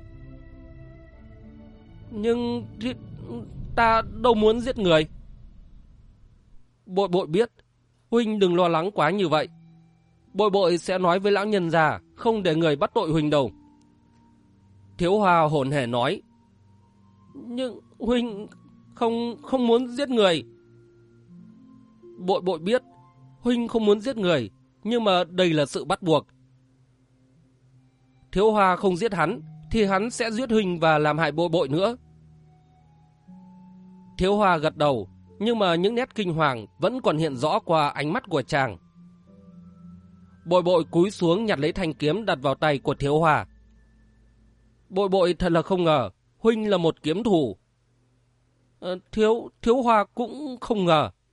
Nhưng ta đâu muốn giết người. Bội Bội biết. Huynh đừng lo lắng quá như vậy. Bội Bội sẽ nói với lão nhân già không để người bắt tội huynh đâu. Thiếu Hoa hổn hển nói: Nhưng huynh không muốn giết người. Bội Bội biết huynh không muốn giết người, nhưng mà đây là sự bắt buộc. Thiếu Hoa không giết hắn thì hắn sẽ giết huynh và làm hại Bội Bội nữa. Thiếu Hoa gật đầu, nhưng mà những nét kinh hoàng vẫn còn hiện rõ qua ánh mắt của chàng. Bội Bội cúi xuống nhặt lấy thanh kiếm đặt vào tay của Thiếu Hoa. Bội Bội thật là không ngờ huynh là một kiếm thủ. Thiếu Hoa cũng không ngờ.